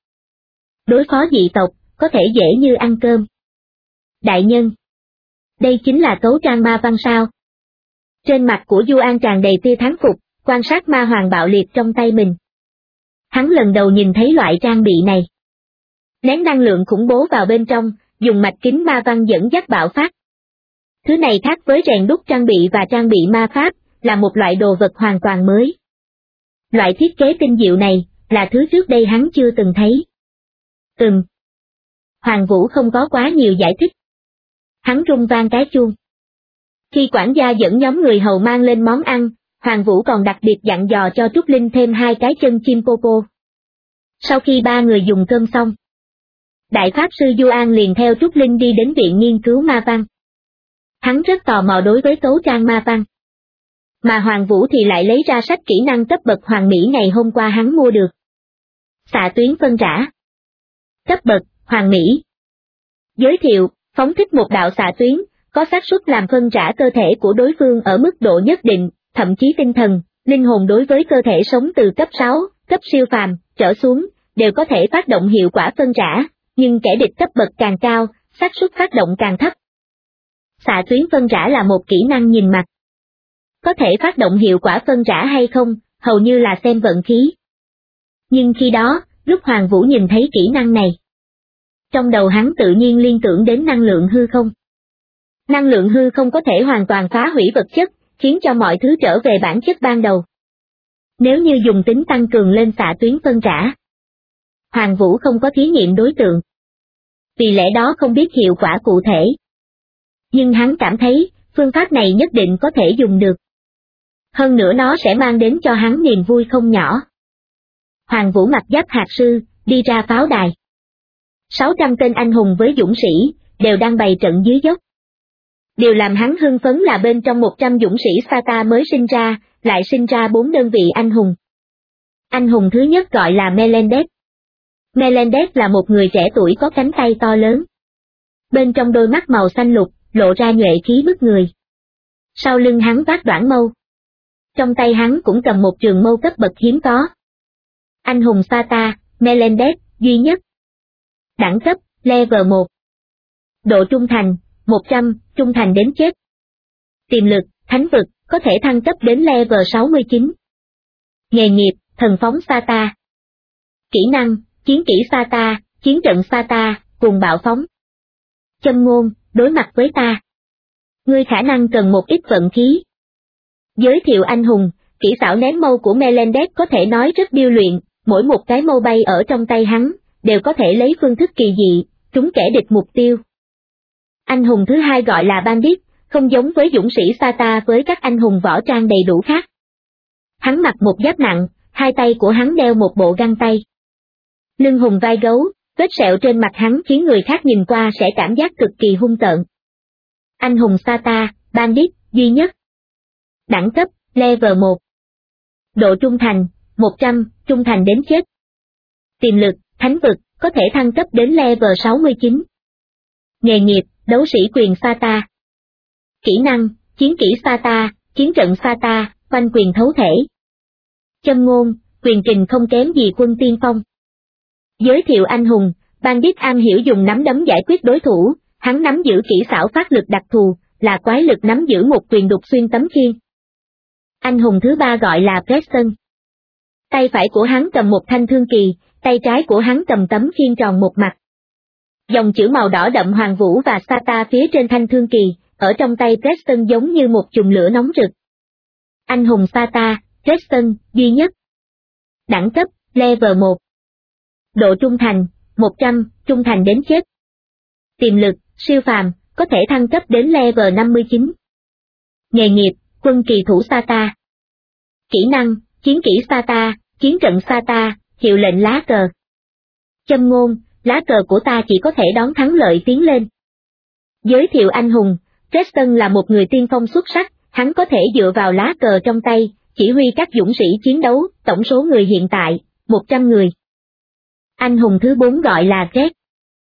S2: Đối phó dị tộc, có thể dễ như ăn cơm. Đại nhân. Đây chính là cấu trang ma văn sao? Trên mặt của Du An tràn đầy tia thán phục, quan sát ma hoàng bạo liệt trong tay mình. Hắn lần đầu nhìn thấy loại trang bị này. Nén năng lượng khủng bố vào bên trong, dùng mạch kính ma văn dẫn dắt bạo phát. Thứ này khác với rèn đúc trang bị và trang bị ma pháp, là một loại đồ vật hoàn toàn mới. Loại thiết kế tinh diệu này, là thứ trước đây hắn chưa từng thấy. Hoàng Vũ không có quá nhiều giải thích. Hắn rung vang cái chuông. Khi quản gia dẫn nhóm người hầu mang lên món ăn, Hoàng Vũ còn đặc biệt dặn dò cho Trúc Linh thêm 2 cái chân chim popo. Sau khi 3 người dùng cơm xong, Đại Pháp Sư Du An liền theo Trúc Linh đi đến Viện Nghiên cứu Ma văn. Hắn rất tò mò đối với cấu trang ma văn. Mà Hoàng Vũ thì lại lấy ra sách kỹ năng cấp bậc Hoàng Mỹ ngày hôm qua hắn mua được. Xạ tuyến phân rã. Cấp bậc, Hoàng Mỹ. Giới thiệu, phóng thích một đạo xạ tuyến, có xác suất làm phân rã cơ thể của đối phương ở mức độ nhất định, thậm chí tinh thần, linh hồn đối với cơ thể sống từ cấp 6, cấp siêu phàm, trở xuống, đều có thể phát động hiệu quả phân rã, nhưng kẻ địch cấp bậc càng cao, xác suất phát động càng thấp. Xạ tuyến phân rã là một kỹ năng nhìn mặt. Có thể phát động hiệu quả phân rã hay không, hầu như là xem vận khí. Nhưng khi đó, lúc Hoàng Vũ nhìn thấy kỹ năng này, trong đầu hắn tự nhiên liên tưởng đến năng lượng hư không. Năng lượng hư không có thể hoàn toàn phá hủy vật chất, khiến cho mọi thứ trở về bản chất ban đầu. Nếu như dùng tính tăng cường lên xạ tuyến phân rã, Hoàng Vũ không có thí nghiệm đối tượng. Vì lẽ đó không biết hiệu quả cụ thể. Nhưng hắn cảm thấy, phương pháp này nhất định có thể dùng được. Hơn nữa nó sẽ mang đến cho hắn niềm vui không nhỏ. Hoàng Vũ mặc giáp hạt sư, đi ra pháo đài. 600 tên anh hùng với dũng sĩ, đều đang bày trận dưới dốc. Điều làm hắn hưng phấn là bên trong 100 dũng sĩ Sparta mới sinh ra, lại sinh ra 4 đơn vị anh hùng. Anh hùng thứ nhất gọi là Melendez. Melendez là một người trẻ tuổi có cánh tay to lớn. Bên trong đôi mắt màu xanh lục, lộ ra nhuệ khí bức người. Sau lưng hắn vác đoản mâu. Trong tay hắn cũng cầm một trường mâu cấp bậc hiếm có. Anh hùng Sparta, Melendez, duy nhất. Đẳng cấp, level 1. Độ trung thành, 100, trung thành đến chết. Tiềm lực, thánh vực, có thể thăng cấp đến level 69. Nghề nghiệp, thần phóng Sparta. Kỹ năng, chiến kỹ Sparta, chiến trận Sparta, cùng bạo phóng. Châm ngôn, đối mặt với ta. Ngươi khả năng cần một ít vận khí. Giới thiệu anh hùng, kỹ xảo ném mâu của Melendez có thể nói rất điêu luyện, mỗi một cái mâu bay ở trong tay hắn, đều có thể lấy phương thức kỳ dị, trúng kẻ địch mục tiêu. Anh hùng thứ hai gọi là Bandit, không giống với dũng sĩ Sparta với các anh hùng võ trang đầy đủ khác. Hắn mặc một giáp nặng, hai tay của hắn đeo một bộ găng tay. Lưng hùng vai gấu, vết sẹo trên mặt hắn khiến người khác nhìn qua sẽ cảm giác cực kỳ hung tợn. Anh hùng Sparta, Bandit, duy nhất. Đẳng cấp, level 1. Độ trung thành, 100, trung thành đến chết. Tiềm lực, thánh vực, có thể thăng cấp đến level 69. Nghề nghiệp, đấu sĩ quyền Sparta. Kỹ năng, chiến kỹ Sparta, chiến trận Sparta, quanh quyền thấu thể. Châm ngôn, quyền kình không kém gì quân tiên phong. Giới thiệu anh hùng, Bandit am hiểu dùng nắm đấm giải quyết đối thủ, hắn nắm giữ kỹ xảo phát lực đặc thù, là quái lực nắm giữ một quyền đục xuyên tấm khiên. Anh hùng thứ ba gọi là Preston. Tay phải của hắn cầm một thanh thương kỳ, tay trái của hắn cầm tấm khiên tròn một mặt. Dòng chữ màu đỏ đậm Hoàng Vũ và Sparta phía trên thanh thương kỳ, ở trong tay Preston giống như một chùm lửa nóng rực. Anh hùng Sparta, Preston, duy nhất. Đẳng cấp, level 1. Độ trung thành, 100, trung thành đến chết. Tiềm lực, siêu phàm, có thể thăng cấp đến level 59. Nghề nghiệp, quân kỳ thủ Sparta. Kỹ năng, chiến kỹ Sparta, chiến trận Sparta, hiệu lệnh lá cờ. Châm ngôn, lá cờ của ta chỉ có thể đón thắng lợi tiến lên. Giới thiệu anh hùng, Preston là một người tiên phong xuất sắc, hắn có thể dựa vào lá cờ trong tay, chỉ huy các dũng sĩ chiến đấu, tổng số người hiện tại, 100 người. Anh hùng thứ 4 gọi là Red.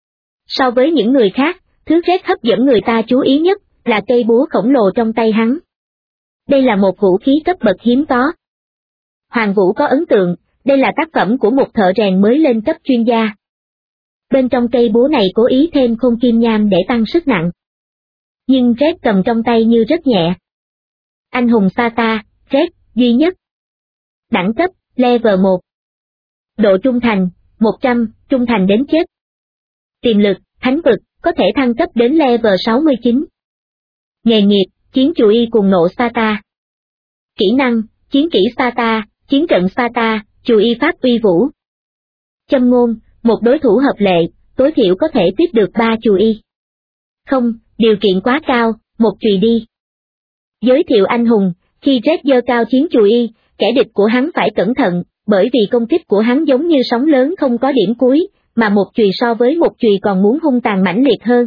S2: So với những người khác, thứ Red hấp dẫn người ta chú ý nhất, là cây búa khổng lồ trong tay hắn. Đây là một vũ khí cấp bậc hiếm có. Hoàng Vũ có ấn tượng, đây là tác phẩm của một thợ rèn mới lên cấp chuyên gia. Bên trong cây búa này cố ý thêm khôn kim nham để tăng sức nặng. Nhưng Red cầm trong tay như rất nhẹ. Anh hùng Sparta, Red, duy nhất. Đẳng cấp, level 1. Độ trung thành, 100, trung thành đến chết. Tiềm lực, thánh vực, có thể thăng cấp đến level 69. Nghề nghiệp, chiến chù y cùng nộ Sparta. Kỹ năng, chiến kỹ Sparta, chiến trận Sparta, chù y pháp uy vũ. Châm ngôn, một đối thủ hợp lệ, tối thiểu có thể tiếp được 3 chù y. Không, điều kiện quá cao, một chùy đi. Giới thiệu anh hùng, khi Red giơ cao chiến chù y, kẻ địch của hắn phải cẩn thận, bởi vì công kích của hắn giống như sóng lớn không có điểm cuối, mà một chùy so với một chùy còn muốn hung tàn mãnh liệt hơn.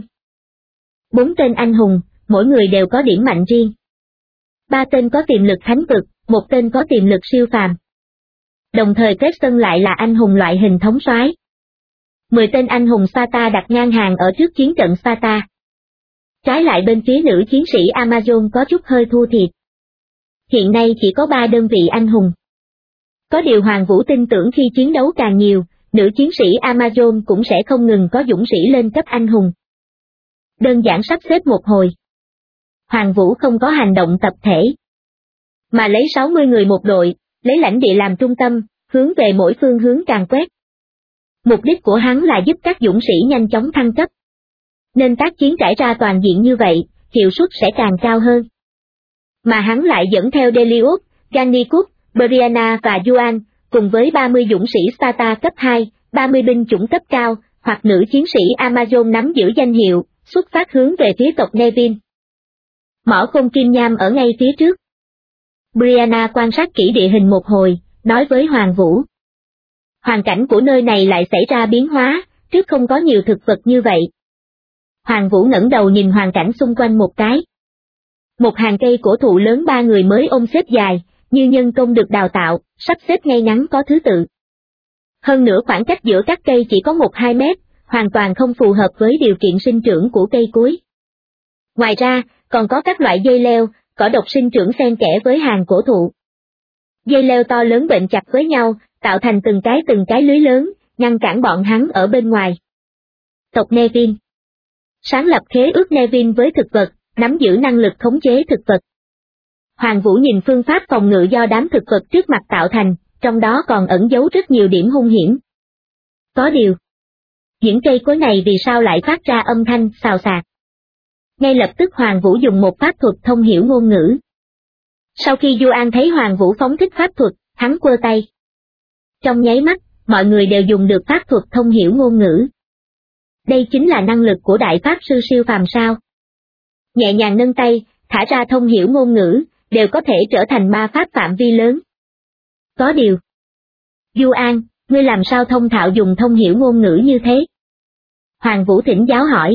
S2: 4 tên anh hùng, mỗi người đều có điểm mạnh riêng. 3 tên có tiềm lực thánh vực, 1 tên có tiềm lực siêu phàm. Đồng thời Preston lại là anh hùng loại hình thống soái. 10 tên anh hùng Sparta đặt ngang hàng ở trước chiến trận Sparta. Trái lại bên phía nữ chiến sĩ Amazon có chút hơi thua thiệt. Hiện nay chỉ có 3 đơn vị anh hùng. Có điều Hoàng Vũ tin tưởng khi chiến đấu càng nhiều, nữ chiến sĩ Amazon cũng sẽ không ngừng có dũng sĩ lên cấp anh hùng. Đơn giản sắp xếp một hồi. Hoàng Vũ không có hành động tập thể, mà lấy 60 người một đội, lấy lãnh địa làm trung tâm, hướng về mỗi phương hướng càn quét. Mục đích của hắn là giúp các dũng sĩ nhanh chóng thăng cấp. Nên tác chiến trải ra toàn diện như vậy, hiệu suất sẽ càng cao hơn. Mà hắn lại dẫn theo Delius, Gannicus, Brianna và Juan, cùng với 30 dũng sĩ Sparta cấp 2, 30 binh chủng cấp cao, hoặc nữ chiến sĩ Amazon nắm giữ danh hiệu, xuất phát hướng về phía tộc Nevin. Mỏ khôn kim nham ở ngay phía trước. Brianna quan sát kỹ địa hình một hồi, nói với Hoàng Vũ. Hoàn cảnh của nơi này lại xảy ra biến hóa, trước không có nhiều thực vật như vậy. Hoàng Vũ ngẩng đầu nhìn hoàn cảnh xung quanh một cái. Một hàng cây cổ thụ lớn 3 người mới ôm xếp dài, như nhân công được đào tạo, sắp xếp ngay ngắn có thứ tự. Hơn nữa khoảng cách giữa các cây chỉ có 1-2 mét, hoàn toàn không phù hợp với điều kiện sinh trưởng của cây cối. Ngoài ra, còn có các loại dây leo, cỏ độc sinh trưởng xen kẽ với hàng cổ thụ. Dây leo to lớn bệnh chặt với nhau, tạo thành từng cái lưới lớn, ngăn cản bọn hắn ở bên ngoài. Tộc Nevin. Sáng lập khế ước Nevin với thực vật, nắm giữ năng lực khống chế thực vật. Hoàng Vũ nhìn phương pháp phòng ngự do đám thực vật trước mặt tạo thành, trong đó còn ẩn giấu rất nhiều điểm hung hiểm. Có điều, những cây cối này vì sao lại phát ra âm thanh xào xạc? Ngay lập tức Hoàng Vũ dùng một pháp thuật thông hiểu ngôn ngữ. Sau khi Yuan thấy Hoàng Vũ phóng thích pháp thuật, hắn quơ tay. Trong nháy mắt, mọi người đều dùng được pháp thuật thông hiểu ngôn ngữ. Đây chính là năng lực của đại pháp sư siêu phàm sao? Nhẹ nhàng nâng tay, thả ra thông hiểu ngôn ngữ, đều có thể trở thành ma pháp phạm vi lớn. Có điều. Yuan, ngươi làm sao thông thạo dùng thông hiểu ngôn ngữ như thế? Hoàng Vũ thỉnh giáo hỏi.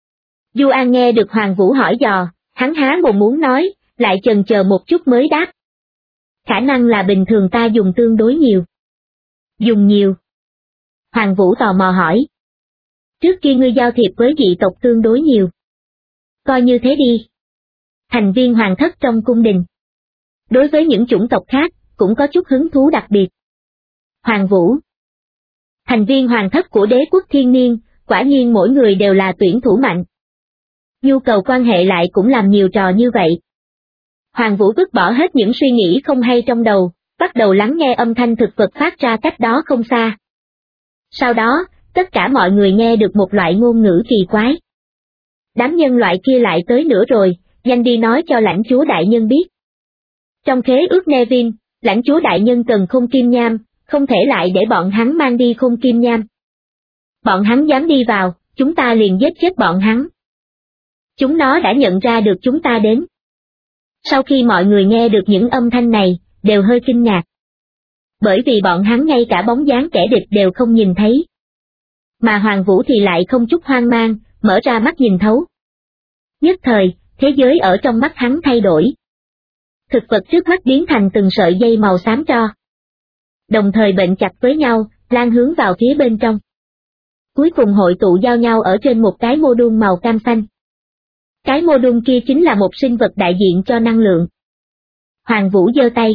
S2: Yuan nghe được Hoàng Vũ hỏi dò, hắn há mồm muốn nói, lại chần chờ một chút mới đáp. Khả năng là bình thường ta dùng tương đối nhiều. Dùng nhiều. Hoàng Vũ tò mò hỏi. Trước kia ngươi giao thiệp với dị tộc tương đối nhiều. Coi như thế đi. Thành viên hoàng thất trong cung đình. Đối với những chủng tộc khác, cũng có chút hứng thú đặc biệt. Hoàng Vũ. Thành viên hoàng thất của đế quốc thiên niên, quả nhiên mỗi người đều là tuyển thủ mạnh. Nhu cầu quan hệ lại cũng làm nhiều trò như vậy. Hoàng Vũ vứt bỏ hết những suy nghĩ không hay trong đầu, bắt đầu lắng nghe âm thanh thực vật phát ra cách đó không xa. Sau đó, tất cả mọi người nghe được một loại ngôn ngữ kỳ quái. Đám nhân loại kia lại tới nữa rồi, nhanh đi nói cho lãnh chúa đại nhân biết. Trong khế ước Nevin, lãnh chúa đại nhân cần khôn kim nham, không thể lại để bọn hắn mang đi khôn kim nham. Bọn hắn dám đi vào, chúng ta liền giết chết bọn hắn. Chúng nó đã nhận ra được chúng ta đến. Sau khi mọi người nghe được những âm thanh này, đều hơi kinh ngạc. Bởi vì bọn hắn ngay cả bóng dáng kẻ địch đều không nhìn thấy. Mà Hoàng Vũ thì lại không chút hoang mang, mở ra mắt nhìn thấu. Nhất thời, thế giới ở trong mắt hắn thay đổi. Thực vật trước mắt biến thành từng sợi dây màu xám tro. Đồng thời bệnh chặt với nhau, lan hướng vào phía bên trong. Cuối cùng hội tụ giao nhau ở trên một cái mô đun màu cam xanh. Cái mô đun kia chính là một sinh vật đại diện cho năng lượng. Hoàng Vũ giơ tay.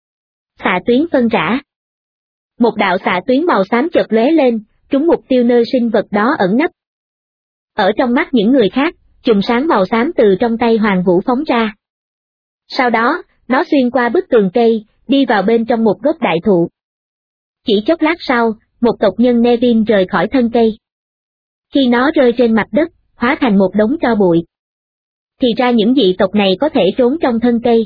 S2: Xạ tuyến phân rã. Một đạo xạ tuyến màu xám chợt lóe lên, trúng mục tiêu nơi sinh vật đó ẩn nấp. Ở trong mắt những người khác, chùm sáng màu xám từ trong tay Hoàng Vũ phóng ra. Sau đó, nó xuyên qua bức tường cây, đi vào bên trong một gốc đại thụ. Chỉ chốc lát sau, một tộc nhân Nevin rời khỏi thân cây. Khi nó rơi trên mặt đất, hóa thành một đống tro bụi. Thì ra những dị tộc này có thể trốn trong thân cây.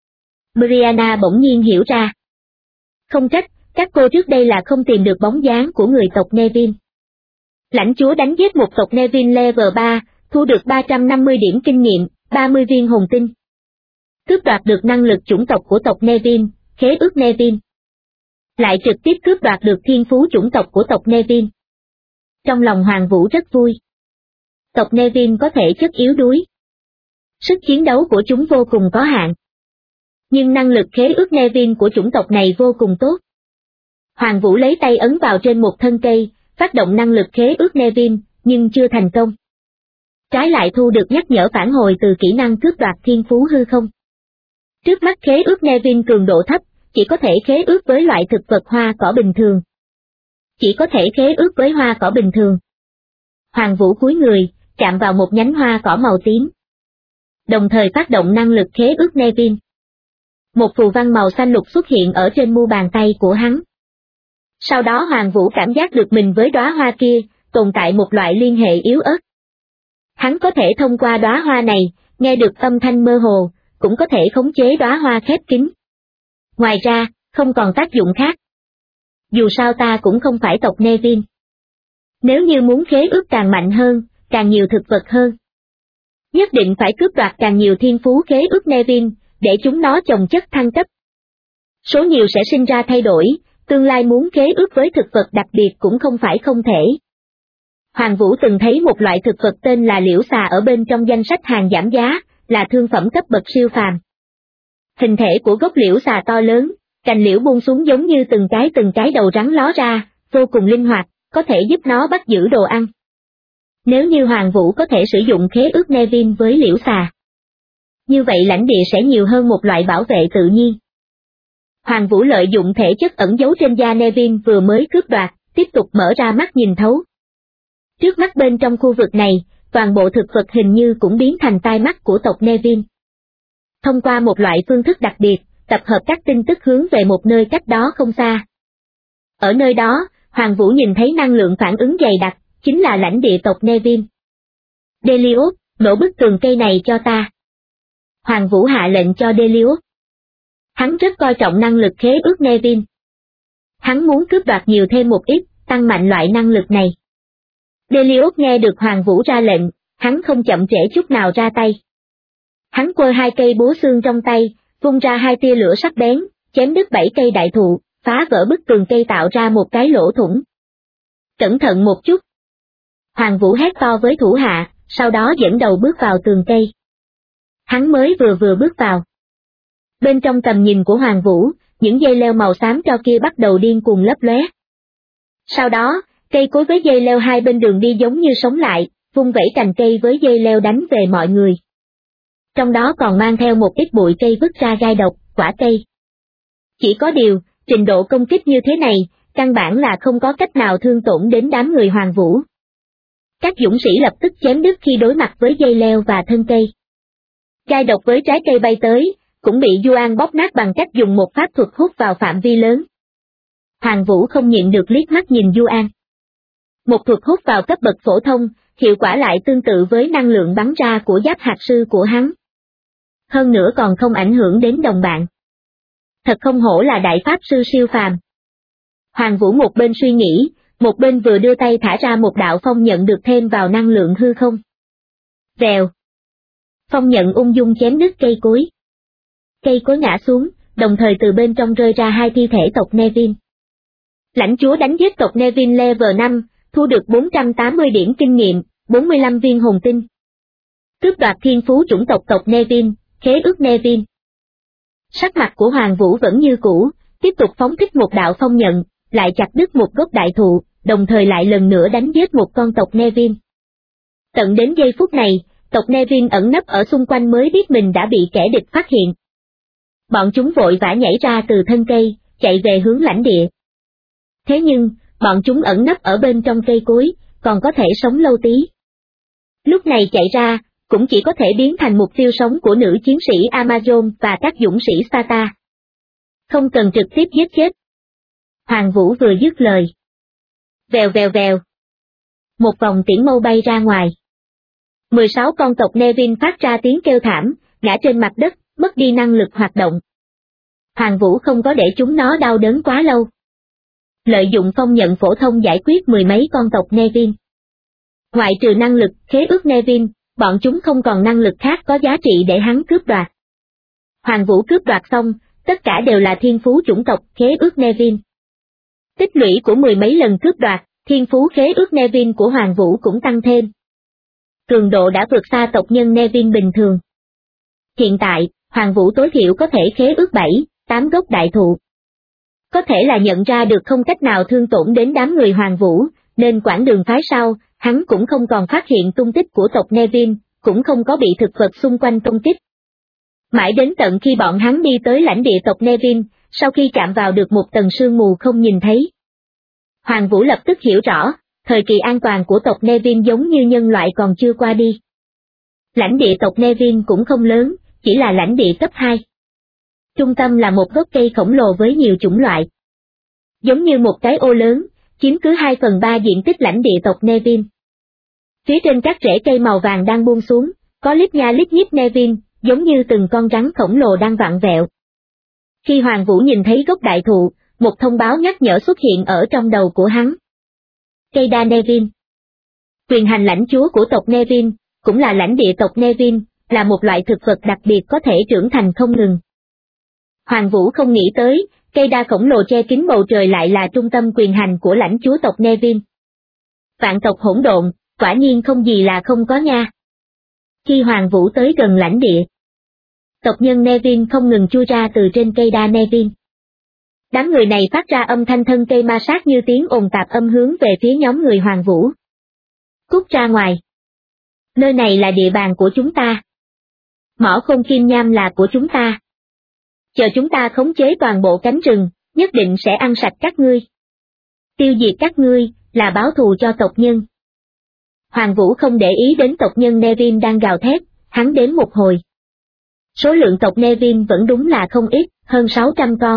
S2: Brianna bỗng nhiên hiểu ra. Không trách, các cô trước đây là không tìm được bóng dáng của người tộc Nevin. Lãnh chúa đánh giết một tộc Nevin level 3, thu được 350 điểm kinh nghiệm, 30 viên hồn tinh. Cướp đoạt được năng lực chủng tộc của tộc Nevin, khế ước Nevin. Lại trực tiếp cướp đoạt được thiên phú chủng tộc của tộc Nevin. Trong lòng Hoàng Vũ rất vui. Tộc Nevin có thể chất yếu đuối. Sức chiến đấu của chúng vô cùng có hạn. Nhưng năng lực khế ước Nevin của chủng tộc này vô cùng tốt. Hoàng Vũ lấy tay ấn vào trên một thân cây, phát động năng lực khế ước Nevin, nhưng chưa thành công. Trái lại thu được nhắc nhở phản hồi từ kỹ năng cướp đoạt thiên phú hư không. Trước mắt khế ước Nevin cường độ thấp, chỉ có thể khế ước với loại thực vật hoa cỏ bình thường. Chỉ có thể khế ước với hoa cỏ bình thường. Hoàng Vũ cúi người, chạm vào một nhánh hoa cỏ màu tím. Đồng thời phát động năng lực khế ước Nevin. Một phù văn màu xanh lục xuất hiện ở trên mu bàn tay của hắn. Sau đó Hoàng Vũ cảm giác được mình với đóa hoa kia, tồn tại một loại liên hệ yếu ớt. Hắn có thể thông qua đóa hoa này, nghe được âm thanh mơ hồ, cũng có thể khống chế đóa hoa khép kín. Ngoài ra, không còn tác dụng khác. Dù sao ta cũng không phải tộc Nevin. Nếu như muốn khế ước càng mạnh hơn, càng nhiều thực vật hơn. Nhất định phải cướp đoạt càng nhiều thiên phú khế ước Nevin, để chúng nó chồng chất thăng cấp. Số nhiều sẽ sinh ra thay đổi, tương lai muốn khế ước với thực vật đặc biệt cũng không phải không thể. Hoàng Vũ từng thấy một loại thực vật tên là liễu xà ở bên trong danh sách hàng giảm giá, là thương phẩm cấp bậc siêu phàm. Hình thể của gốc liễu xà to lớn, cành liễu buông xuống giống như từng cái đầu rắn ló ra, vô cùng linh hoạt, có thể giúp nó bắt giữ đồ ăn. Nếu như Hoàng Vũ có thể sử dụng khế ước Nevin với liễu xà, như vậy lãnh địa sẽ nhiều hơn một loại bảo vệ tự nhiên. Hoàng Vũ lợi dụng thể chất ẩn giấu trên da Nevin vừa mới cướp đoạt, tiếp tục mở ra mắt nhìn thấu. Trước mắt bên trong khu vực này, toàn bộ thực vật hình như cũng biến thành tai mắt của tộc Nevin. Thông qua một loại phương thức đặc biệt, tập hợp các tin tức hướng về một nơi cách đó không xa. Ở nơi đó, Hoàng Vũ nhìn thấy năng lượng phản ứng dày đặc, chính là lãnh địa tộc Nevin. Delius, nổ bức tường cây này cho ta. Hoàng Vũ hạ lệnh cho Delius. Hắn rất coi trọng năng lực khế ước Nevin. Hắn muốn cướp đoạt nhiều thêm một ít, tăng mạnh loại năng lực này. Delius nghe được Hoàng Vũ ra lệnh, hắn không chậm trễ chút nào ra tay. Hắn quơ 2 cây búa xương trong tay, vung ra 2 tia lửa sắc bén, chém đứt 7 cây đại thụ, phá vỡ bức tường cây tạo ra một cái lỗ thủng. Cẩn thận một chút. Hoàng Vũ hét to với thủ hạ, sau đó dẫn đầu bước vào tường cây. Hắn mới vừa bước vào. Bên trong tầm nhìn của Hoàng Vũ, những dây leo màu xám tro kia bắt đầu điên cuồng lấp lóe. Sau đó, cây cối với dây leo hai bên đường đi giống như sống lại, vung vẩy cành cây với dây leo đánh về mọi người. Trong đó còn mang theo một ít bụi cây vứt ra gai độc, quả cây. Chỉ có điều, trình độ công kích như thế này, căn bản là không có cách nào thương tổn đến đám người Hoàng Vũ. Các dũng sĩ lập tức chém đứt khi đối mặt với dây leo và thân cây. Gai độc với trái cây bay tới, cũng bị Yuan bóp nát bằng cách dùng một pháp thuật hút vào phạm vi lớn. Hoàng Vũ không nhịn được liếc mắt nhìn Yuan. Một thuật hút vào cấp bậc phổ thông, hiệu quả lại tương tự với năng lượng bắn ra của giáp hạt sư của hắn. Hơn nữa còn không ảnh hưởng đến đồng bạn. Thật không hổ là đại pháp sư siêu phàm. Hoàng Vũ một bên suy nghĩ, một bên vừa đưa tay thả ra một đạo phong nhận được thêm vào năng lượng hư không. Vèo. Phong nhận ung dung chém đứt cây cối. Cây cối ngã xuống, đồng thời từ bên trong rơi ra 2 thi thể tộc Nevin. Lãnh chúa đánh giết tộc Nevin level 5, thu được 480 điểm kinh nghiệm, 45 viên hồn tinh. Cướp đoạt thiên phú chủng tộc Nevin, khế ước Nevin. Sắc mặt của Hoàng Vũ vẫn như cũ, tiếp tục phóng thích một đạo phong nhận, lại chặt đứt một gốc đại thụ, đồng thời lại lần nữa đánh giết một con tộc Nevin. Tận đến giây phút này, tộc Nevin ẩn nấp ở xung quanh mới biết mình đã bị kẻ địch phát hiện. Bọn chúng vội vã nhảy ra từ thân cây, chạy về hướng lãnh địa. Thế nhưng, bọn chúng ẩn nấp ở bên trong cây cối, còn có thể sống lâu tí. Lúc này chạy ra, cũng chỉ có thể biến thành mục tiêu sống của nữ chiến sĩ Amazon và các dũng sĩ Sparta. Không cần trực tiếp giết chết. Hoàng Vũ vừa dứt lời. Vèo vèo vèo. Một vòng tiễn mâu bay ra ngoài. 16 con tộc Nevin phát ra tiếng kêu thảm, ngã trên mặt đất, mất đi năng lực hoạt động. Hoàng Vũ không có để chúng nó đau đớn quá lâu. Lợi dụng phong nhận phổ thông giải quyết 10 mấy con tộc Nevin. Ngoại trừ năng lực khế ước Nevin, bọn chúng không còn năng lực khác có giá trị để hắn cướp đoạt. Hoàng Vũ cướp đoạt xong, tất cả đều là thiên phú chủng tộc khế ước Nevin. Tích lũy của 10 mấy lần cướp đoạt, thiên phú khế ước Nevin của Hoàng Vũ cũng tăng thêm. Cường độ đã vượt xa tộc nhân Nevin bình thường. Hiện tại, Hoàng Vũ tối thiểu có thể khế ước 7, 8 gốc đại thụ. Có thể là nhận ra được không cách nào thương tổn đến đám người Hoàng Vũ, nên quãng đường phái sau, hắn cũng không còn phát hiện tung tích của tộc Nevin, cũng không có bị thực vật xung quanh công kích. Mãi đến tận khi bọn hắn đi tới lãnh địa tộc Nevin, sau khi chạm vào được một tầng sương mù không nhìn thấy. Hoàng Vũ lập tức hiểu rõ, thời kỳ an toàn của tộc Nevin giống như nhân loại còn chưa qua đi. Lãnh địa tộc Nevin cũng không lớn, chỉ là lãnh địa cấp 2. Trung tâm là một gốc cây khổng lồ với nhiều chủng loại. Giống như một cái ô lớn, chiếm cứ 2/3 diện tích lãnh địa tộc Nevin. Phía trên các rễ cây màu vàng đang buông xuống, có lít nha lít nhít Nevin, giống như từng con rắn khổng lồ đang vặn vẹo. Khi Hoàng Vũ nhìn thấy gốc đại thụ, một thông báo nhắc nhở xuất hiện ở trong đầu của hắn. Cây đa Nevin. Quyền hành lãnh chúa của tộc Nevin, cũng là lãnh địa tộc Nevin, là một loại thực vật đặc biệt có thể trưởng thành không ngừng. Hoàng Vũ không nghĩ tới, cây đa khổng lồ che kín bầu trời lại là trung tâm quyền hành của lãnh chúa tộc Nevin. Vạn tộc hỗn độn, quả nhiên không gì là không có nha. Khi Hoàng Vũ tới gần lãnh địa, tộc nhân Nevin không ngừng chui ra từ trên cây đa Nevin. Đám người này phát ra âm thanh thân cây ma sát như tiếng ồn tạp âm hướng về phía nhóm người Hoàng Vũ. Cút ra ngoài. Nơi này là địa bàn của chúng ta. Mỏ không kim nham là của chúng ta. Chờ chúng ta khống chế toàn bộ cánh rừng, nhất định sẽ ăn sạch các ngươi. Tiêu diệt các ngươi, là báo thù cho tộc nhân. Hoàng Vũ không để ý đến tộc nhân Nevin đang gào thét, hắn đếm một hồi. Số lượng tộc Nevin vẫn đúng là không ít, hơn 600 con.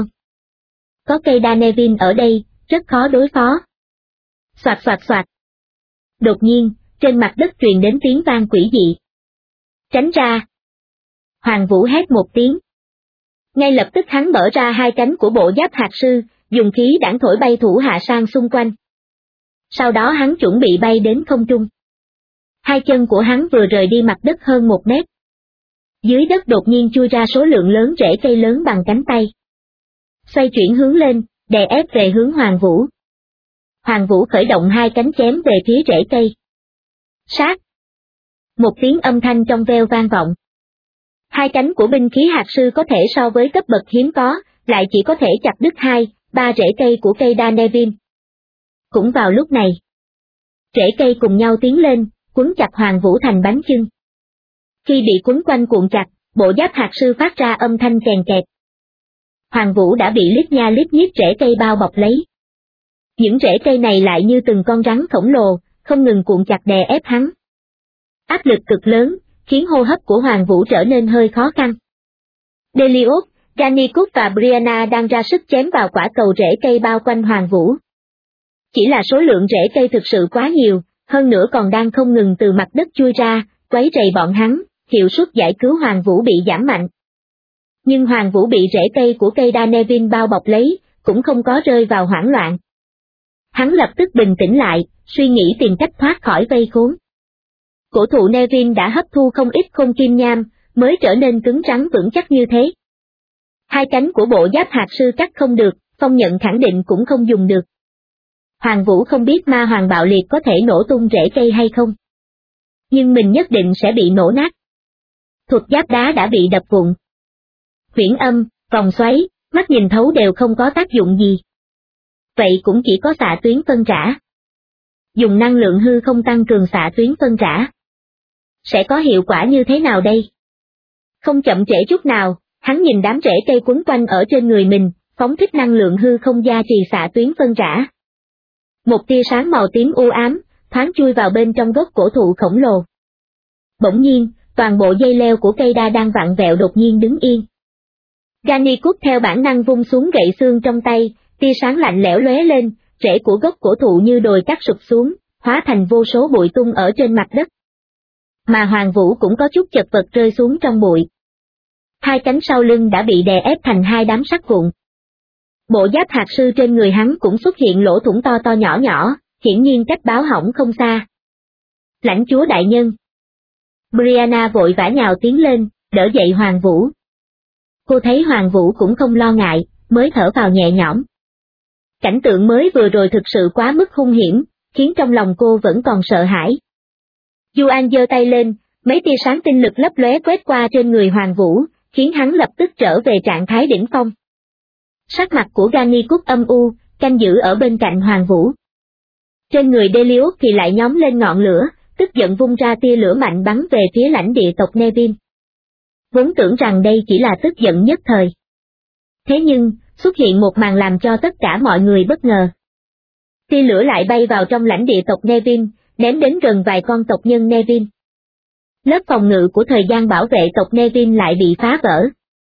S2: Có cây đa Nevin ở đây, rất khó đối phó. Soạt soạt soạt. Đột nhiên, trên mặt đất truyền đến tiếng vang quỷ dị. Tránh ra. Hoàng Vũ hét một tiếng. Ngay lập tức hắn mở ra hai cánh của bộ giáp hạt sư, dùng khí đãng thổi bay thủ hạ sang xung quanh. Sau đó hắn chuẩn bị bay đến không trung. Hai chân của hắn vừa rời đi mặt đất hơn 1 mét. Dưới đất đột nhiên chui ra số lượng lớn rễ cây lớn bằng cánh tay. Xoay chuyển hướng lên, đè ép về hướng Hoàng Vũ. Hoàng Vũ khởi động hai cánh chém về phía rễ cây. Sát! Một tiếng âm thanh trong veo vang vọng. Hai cánh của binh khí hạt sư có thể so với cấp bậc hiếm có, lại chỉ có thể chặt đứt 2-3 rễ cây của cây đa Nevin. Cũng vào lúc này, rễ cây cùng nhau tiến lên, quấn chặt Hoàng Vũ thành bánh chưng. Khi bị quấn quanh cuộn chặt, bộ giáp hạt sư phát ra âm thanh kèn kẹt. Hoàng Vũ đã bị lít nha lít nhít rễ cây bao bọc lấy. Những rễ cây này lại như từng con rắn khổng lồ, không ngừng cuộn chặt đè ép hắn. Áp lực cực lớn, khiến hô hấp của Hoàng Vũ trở nên hơi khó khăn. Delius, Gannicus và Brianna đang ra sức chém vào quả cầu rễ cây bao quanh Hoàng Vũ. Chỉ là số lượng rễ cây thực sự quá nhiều, hơn nữa còn đang không ngừng từ mặt đất chui ra, quấy rầy bọn hắn, hiệu suất giải cứu Hoàng Vũ bị giảm mạnh. Nhưng Hoàng Vũ bị rễ cây của cây đa Nevin bao bọc lấy, cũng không có rơi vào hoảng loạn. Hắn lập tức bình tĩnh lại, suy nghĩ tìm cách thoát khỏi vây khốn. Cổ thụ Nevin đã hấp thu không ít khung kim nham, mới trở nên cứng rắn vững chắc như thế. Hai cánh của bộ giáp hạt sư cắt không được, phong nhận khẳng định cũng không dùng được. Hoàng Vũ không biết ma hoàng bạo liệt có thể nổ tung rễ cây hay không. Nhưng mình nhất định sẽ bị nổ nát. Thuật giáp đá đã bị đập vụn. Huyễn âm, vòng xoáy, mắt nhìn thấu đều không có tác dụng gì. Vậy cũng chỉ có xạ tuyến phân rã. Dùng năng lượng hư không tăng cường xạ tuyến phân rã. Sẽ có hiệu quả như thế nào đây? Không chậm trễ chút nào, hắn nhìn đám rễ cây quấn quanh ở trên người mình, phóng thích năng lượng hư không gia trì xạ tuyến phân rã. Một tia sáng màu tím u ám, thoáng chui vào bên trong gốc cổ thụ khổng lồ. Bỗng nhiên, toàn bộ dây leo của cây đa đang vặn vẹo đột nhiên đứng yên. Gannicus theo bản năng vung xuống gậy xương trong tay, tia sáng lạnh lẽo lóe lên, rễ của gốc cổ thụ như đồi cát sụp xuống, hóa thành vô số bụi tung ở trên mặt đất. Mà Hoàng Vũ cũng có chút chật vật rơi xuống trong bụi. Hai cánh sau lưng đã bị đè ép thành hai đám sắt vụn. Bộ giáp hạt sư trên người hắn cũng xuất hiện lỗ thủng to to nhỏ nhỏ, hiển nhiên cách báo hỏng không xa. Lãnh chúa đại nhân. Brianna vội vã nhào tiến lên, đỡ dậy Hoàng Vũ. Cô thấy Hoàng Vũ cũng không lo ngại, mới thở vào nhẹ nhõm. Cảnh tượng mới vừa rồi thực sự quá mức hung hiểm, khiến trong lòng cô vẫn còn sợ hãi. Yuan giơ tay lên, mấy tia sáng tinh lực lấp lóe quét qua trên người Hoàng Vũ, khiến hắn lập tức trở về trạng thái đỉnh phong. Sắc mặt của Gannicus âm u, canh giữ ở bên cạnh Hoàng Vũ. Trên người Delius thì lại nhóm lên ngọn lửa, tức giận vung ra tia lửa mạnh bắn về phía lãnh địa tộc Nevin. Vốn tưởng rằng đây chỉ là tức giận nhất thời. Thế nhưng, xuất hiện một màn làm cho tất cả mọi người bất ngờ. Tia lửa lại bay vào trong lãnh địa tộc Nevin, ném đến gần vài con tộc nhân Nevin. Lớp phòng ngự của thời gian bảo vệ tộc Nevin lại bị phá vỡ.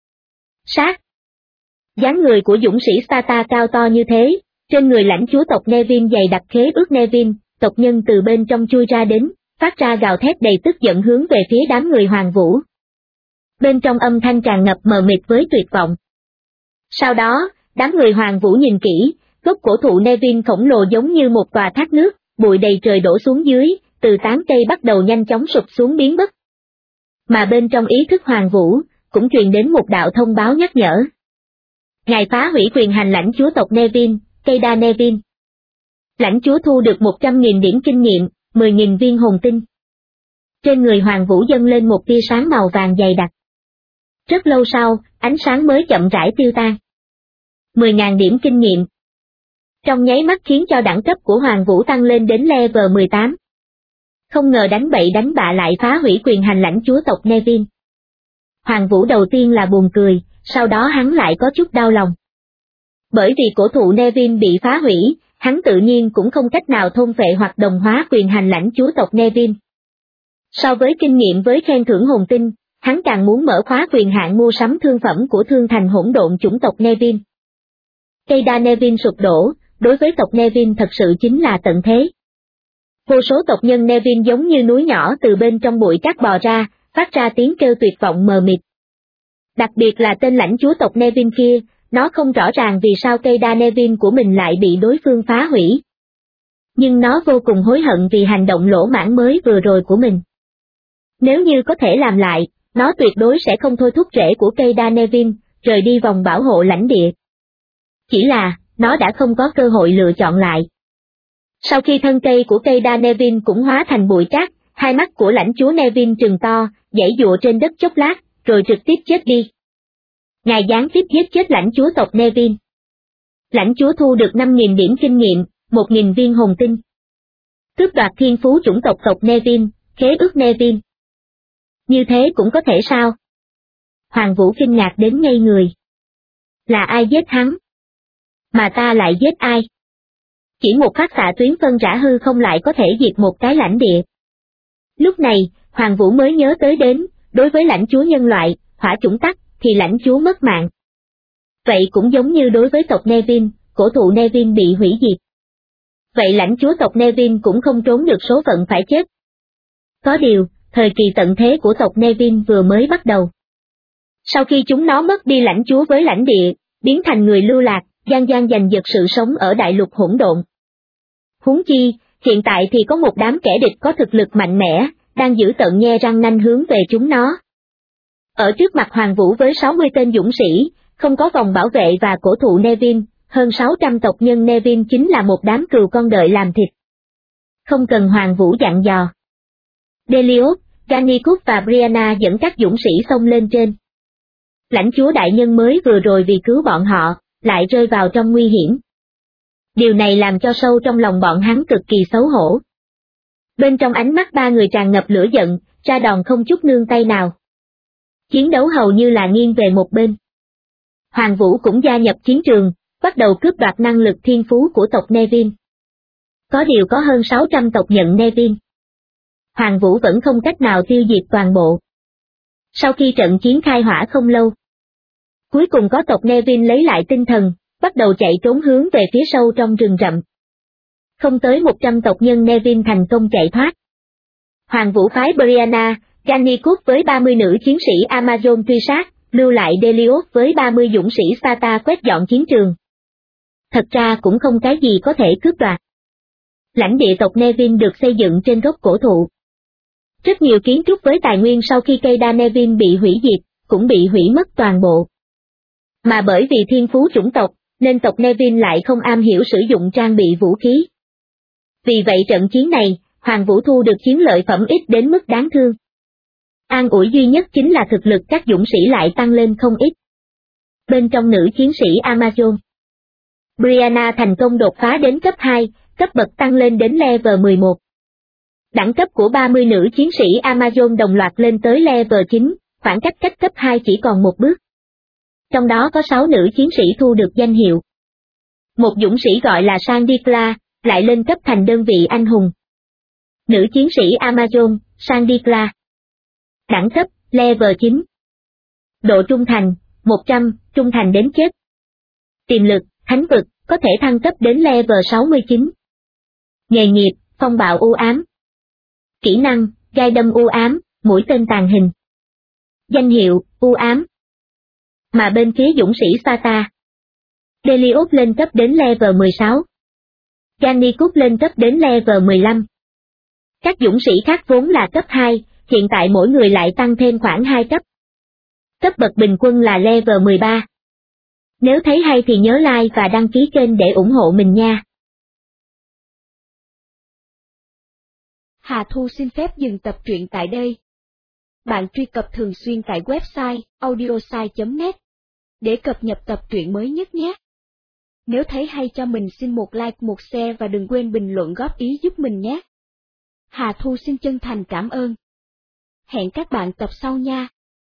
S2: Sát! Dáng người của dũng sĩ Sparta cao to như thế, trên người lãnh chúa tộc Nevin dày đặc khế ước Nevin, tộc nhân từ bên trong chui ra đến, phát ra gào thét đầy tức giận hướng về phía đám người Hoàng Vũ. Bên trong âm thanh tràn ngập mờ mịt với tuyệt vọng. Sau đó, đám người Hoàng Vũ nhìn kỹ, gốc cổ thụ Nevin khổng lồ giống như một tòa thác nước, bụi đầy trời đổ xuống dưới, từ tán cây bắt đầu nhanh chóng sụp xuống biến mất. Mà bên trong ý thức Hoàng Vũ, cũng truyền đến một đạo thông báo nhắc nhở. Ngài phá hủy quyền hành lãnh chúa tộc Nevin, Keida Nevin. Lãnh chúa thu được 100.000 điểm kinh nghiệm, 10.000 viên hồn tinh. Trên người Hoàng Vũ dâng lên một tia sáng màu vàng dày đặc. Rất lâu sau, ánh sáng mới chậm rãi tiêu tan. 10.000 điểm kinh nghiệm. Trong nháy mắt khiến cho đẳng cấp của Hoàng Vũ tăng lên đến level 18. Không ngờ đánh bậy đánh bạ lại phá hủy quyền hành lãnh chúa tộc Nevin. Hoàng Vũ đầu tiên là buồn cười, sau đó hắn lại có chút đau lòng. Bởi vì cổ thụ Nevin bị phá hủy, hắn tự nhiên cũng không cách nào thôn phệ hoặc đồng hóa quyền hành lãnh chúa tộc Nevin. So với kinh nghiệm với khen thưởng hồn tinh, hắn càng muốn mở khóa quyền hạn mua sắm thương phẩm của thương thành hỗn độn chủng tộc Nevin. Keida Nevin sụp đổ, đối với tộc Nevin thật sự chính là tận thế. Vô số tộc nhân Nevin giống như núi nhỏ từ bên trong bụi cát bò ra, phát ra tiếng kêu tuyệt vọng mờ mịt. Đặc biệt là tên lãnh chúa tộc Nevin kia, nó không rõ ràng vì sao Keida Nevin của mình lại bị đối phương phá hủy. Nhưng nó vô cùng hối hận vì hành động lỗ mãng mới vừa rồi của mình. Nếu như có thể làm lại, nó tuyệt đối sẽ không thôi thúc rễ của Keida Nevin, rời đi vòng bảo hộ lãnh địa. Chỉ là, nó đã không có cơ hội lựa chọn lại. Sau khi thân cây của Keida Nevin cũng hóa thành bụi cát, hai mắt của lãnh chúa Nevin trừng to, giãy giụa trên đất chốc lát, rồi trực tiếp chết đi. Ngài gián tiếp giết chết lãnh chúa tộc Nevin. Lãnh chúa thu được 5.000 điểm kinh nghiệm, 1.000 viên hồn tinh. Cướp đoạt thiên phú chủng tộc Nevin, khế ước Nevin. Như thế cũng có thể sao? Hoàng Vũ kinh ngạc đến ngây người. Là ai giết hắn? Mà ta lại giết ai? Chỉ một phát xạ tuyến phân rã hư không lại có thể diệt một cái lãnh địa. Lúc này, Hoàng Vũ mới nhớ tới đến, đối với lãnh chúa nhân loại, hỏa chủng tắc, thì lãnh chúa mất mạng. Vậy cũng giống như đối với tộc Nevin, cổ thụ Nevin bị hủy diệt. Vậy lãnh chúa tộc Nevin cũng không trốn được số phận phải chết. Có điều, thời kỳ tận thế của tộc Nevin vừa mới bắt đầu. Sau khi chúng nó mất đi lãnh chúa với lãnh địa, biến thành người lưu lạc, gian giành giật sự sống ở đại lục hỗn độn. Huống chi, hiện tại thì có một đám kẻ địch có thực lực mạnh mẽ, đang giữ tận nhe răng nanh hướng về chúng nó. Ở trước mặt Hoàng Vũ với 60 tên dũng sĩ, không có vòng bảo vệ và cổ thụ Nevin, hơn 600 tộc nhân Nevin chính là một đám cừu con đợi làm thịt. Không cần Hoàng Vũ dặn dò. Delios, Gannicus và Brianna dẫn các dũng sĩ xông lên trên. Lãnh chúa đại nhân mới vừa rồi vì cứu bọn họ, lại rơi vào trong nguy hiểm. Điều này làm cho sâu trong lòng bọn hắn cực kỳ xấu hổ. Bên trong ánh mắt ba người tràn ngập lửa giận, ra đòn không chút nương tay nào. Chiến đấu hầu như là nghiêng về một bên. Hoàng Vũ cũng gia nhập chiến trường, bắt đầu cướp đoạt năng lực thiên phú của tộc Nevin. Có điều có hơn 600 tộc nhận Nevin. Hoàng Vũ vẫn không cách nào tiêu diệt toàn bộ. Sau khi trận chiến khai hỏa không lâu, cuối cùng có tộc Nevin lấy lại tinh thần, bắt đầu chạy trốn hướng về phía sâu trong rừng rậm. Không tới 100 tộc nhân Nevin thành công chạy thoát. Hoàng Vũ phái Brianna, Gannicus với 30 nữ chiến sĩ Amazon truy sát, lưu lại Delios với 30 dũng sĩ Sparta quét dọn chiến trường. Thật ra cũng không cái gì có thể cướp đoạt. Lãnh địa tộc Nevin được xây dựng trên gốc cổ thụ. Rất nhiều kiến trúc với tài nguyên sau khi Keida Nevin bị hủy diệt, cũng bị hủy mất toàn bộ. Mà bởi vì thiên phú chủng tộc, nên tộc Nevin lại không am hiểu sử dụng trang bị vũ khí. Vì vậy trận chiến này, Hoàng Vũ thu được chiến lợi phẩm ít đến mức đáng thương. An ủi duy nhất chính là thực lực các dũng sĩ lại tăng lên không ít. Bên trong nữ chiến sĩ Amazon, Brianna thành công đột phá đến cấp 2, cấp bậc tăng lên đến level 11. Đẳng cấp của 30 nữ chiến sĩ Amazon đồng loạt lên tới level 9, khoảng cách cấp 2 chỉ còn một bước. Trong đó có 6 nữ chiến sĩ thu được danh hiệu. Một dũng sĩ gọi là Sandikla, lại lên cấp thành đơn vị anh hùng. Nữ chiến sĩ Amazon, Sandikla. Đẳng cấp, level 9. Độ trung thành, 100, trung thành đến chết. Tiềm lực, thánh vực, có thể thăng cấp đến level 69. Nghề nghiệp, phong bạo u ám. Kỹ năng, gai đâm u ám, mũi tên tàn hình. Danh hiệu, u ám. Mà bên phía dũng sĩ Sparta, Delios lên cấp đến level 16. Gannicus lên cấp đến level 15. Các dũng sĩ khác vốn là cấp 2, hiện tại mỗi người lại tăng thêm khoảng 2 cấp. Cấp bậc bình quân là level 13. Nếu thấy hay thì nhớ like và đăng ký kênh để ủng hộ mình nha.
S1: Hà Thu xin phép dừng tập truyện tại đây. Bạn truy cập thường xuyên tại website audiosai.net để cập nhật tập truyện mới nhất nhé. Nếu thấy hay cho mình xin một like, một share và đừng quên bình luận góp ý giúp mình nhé. Hà Thu xin chân thành cảm ơn. Hẹn các bạn tập sau nha.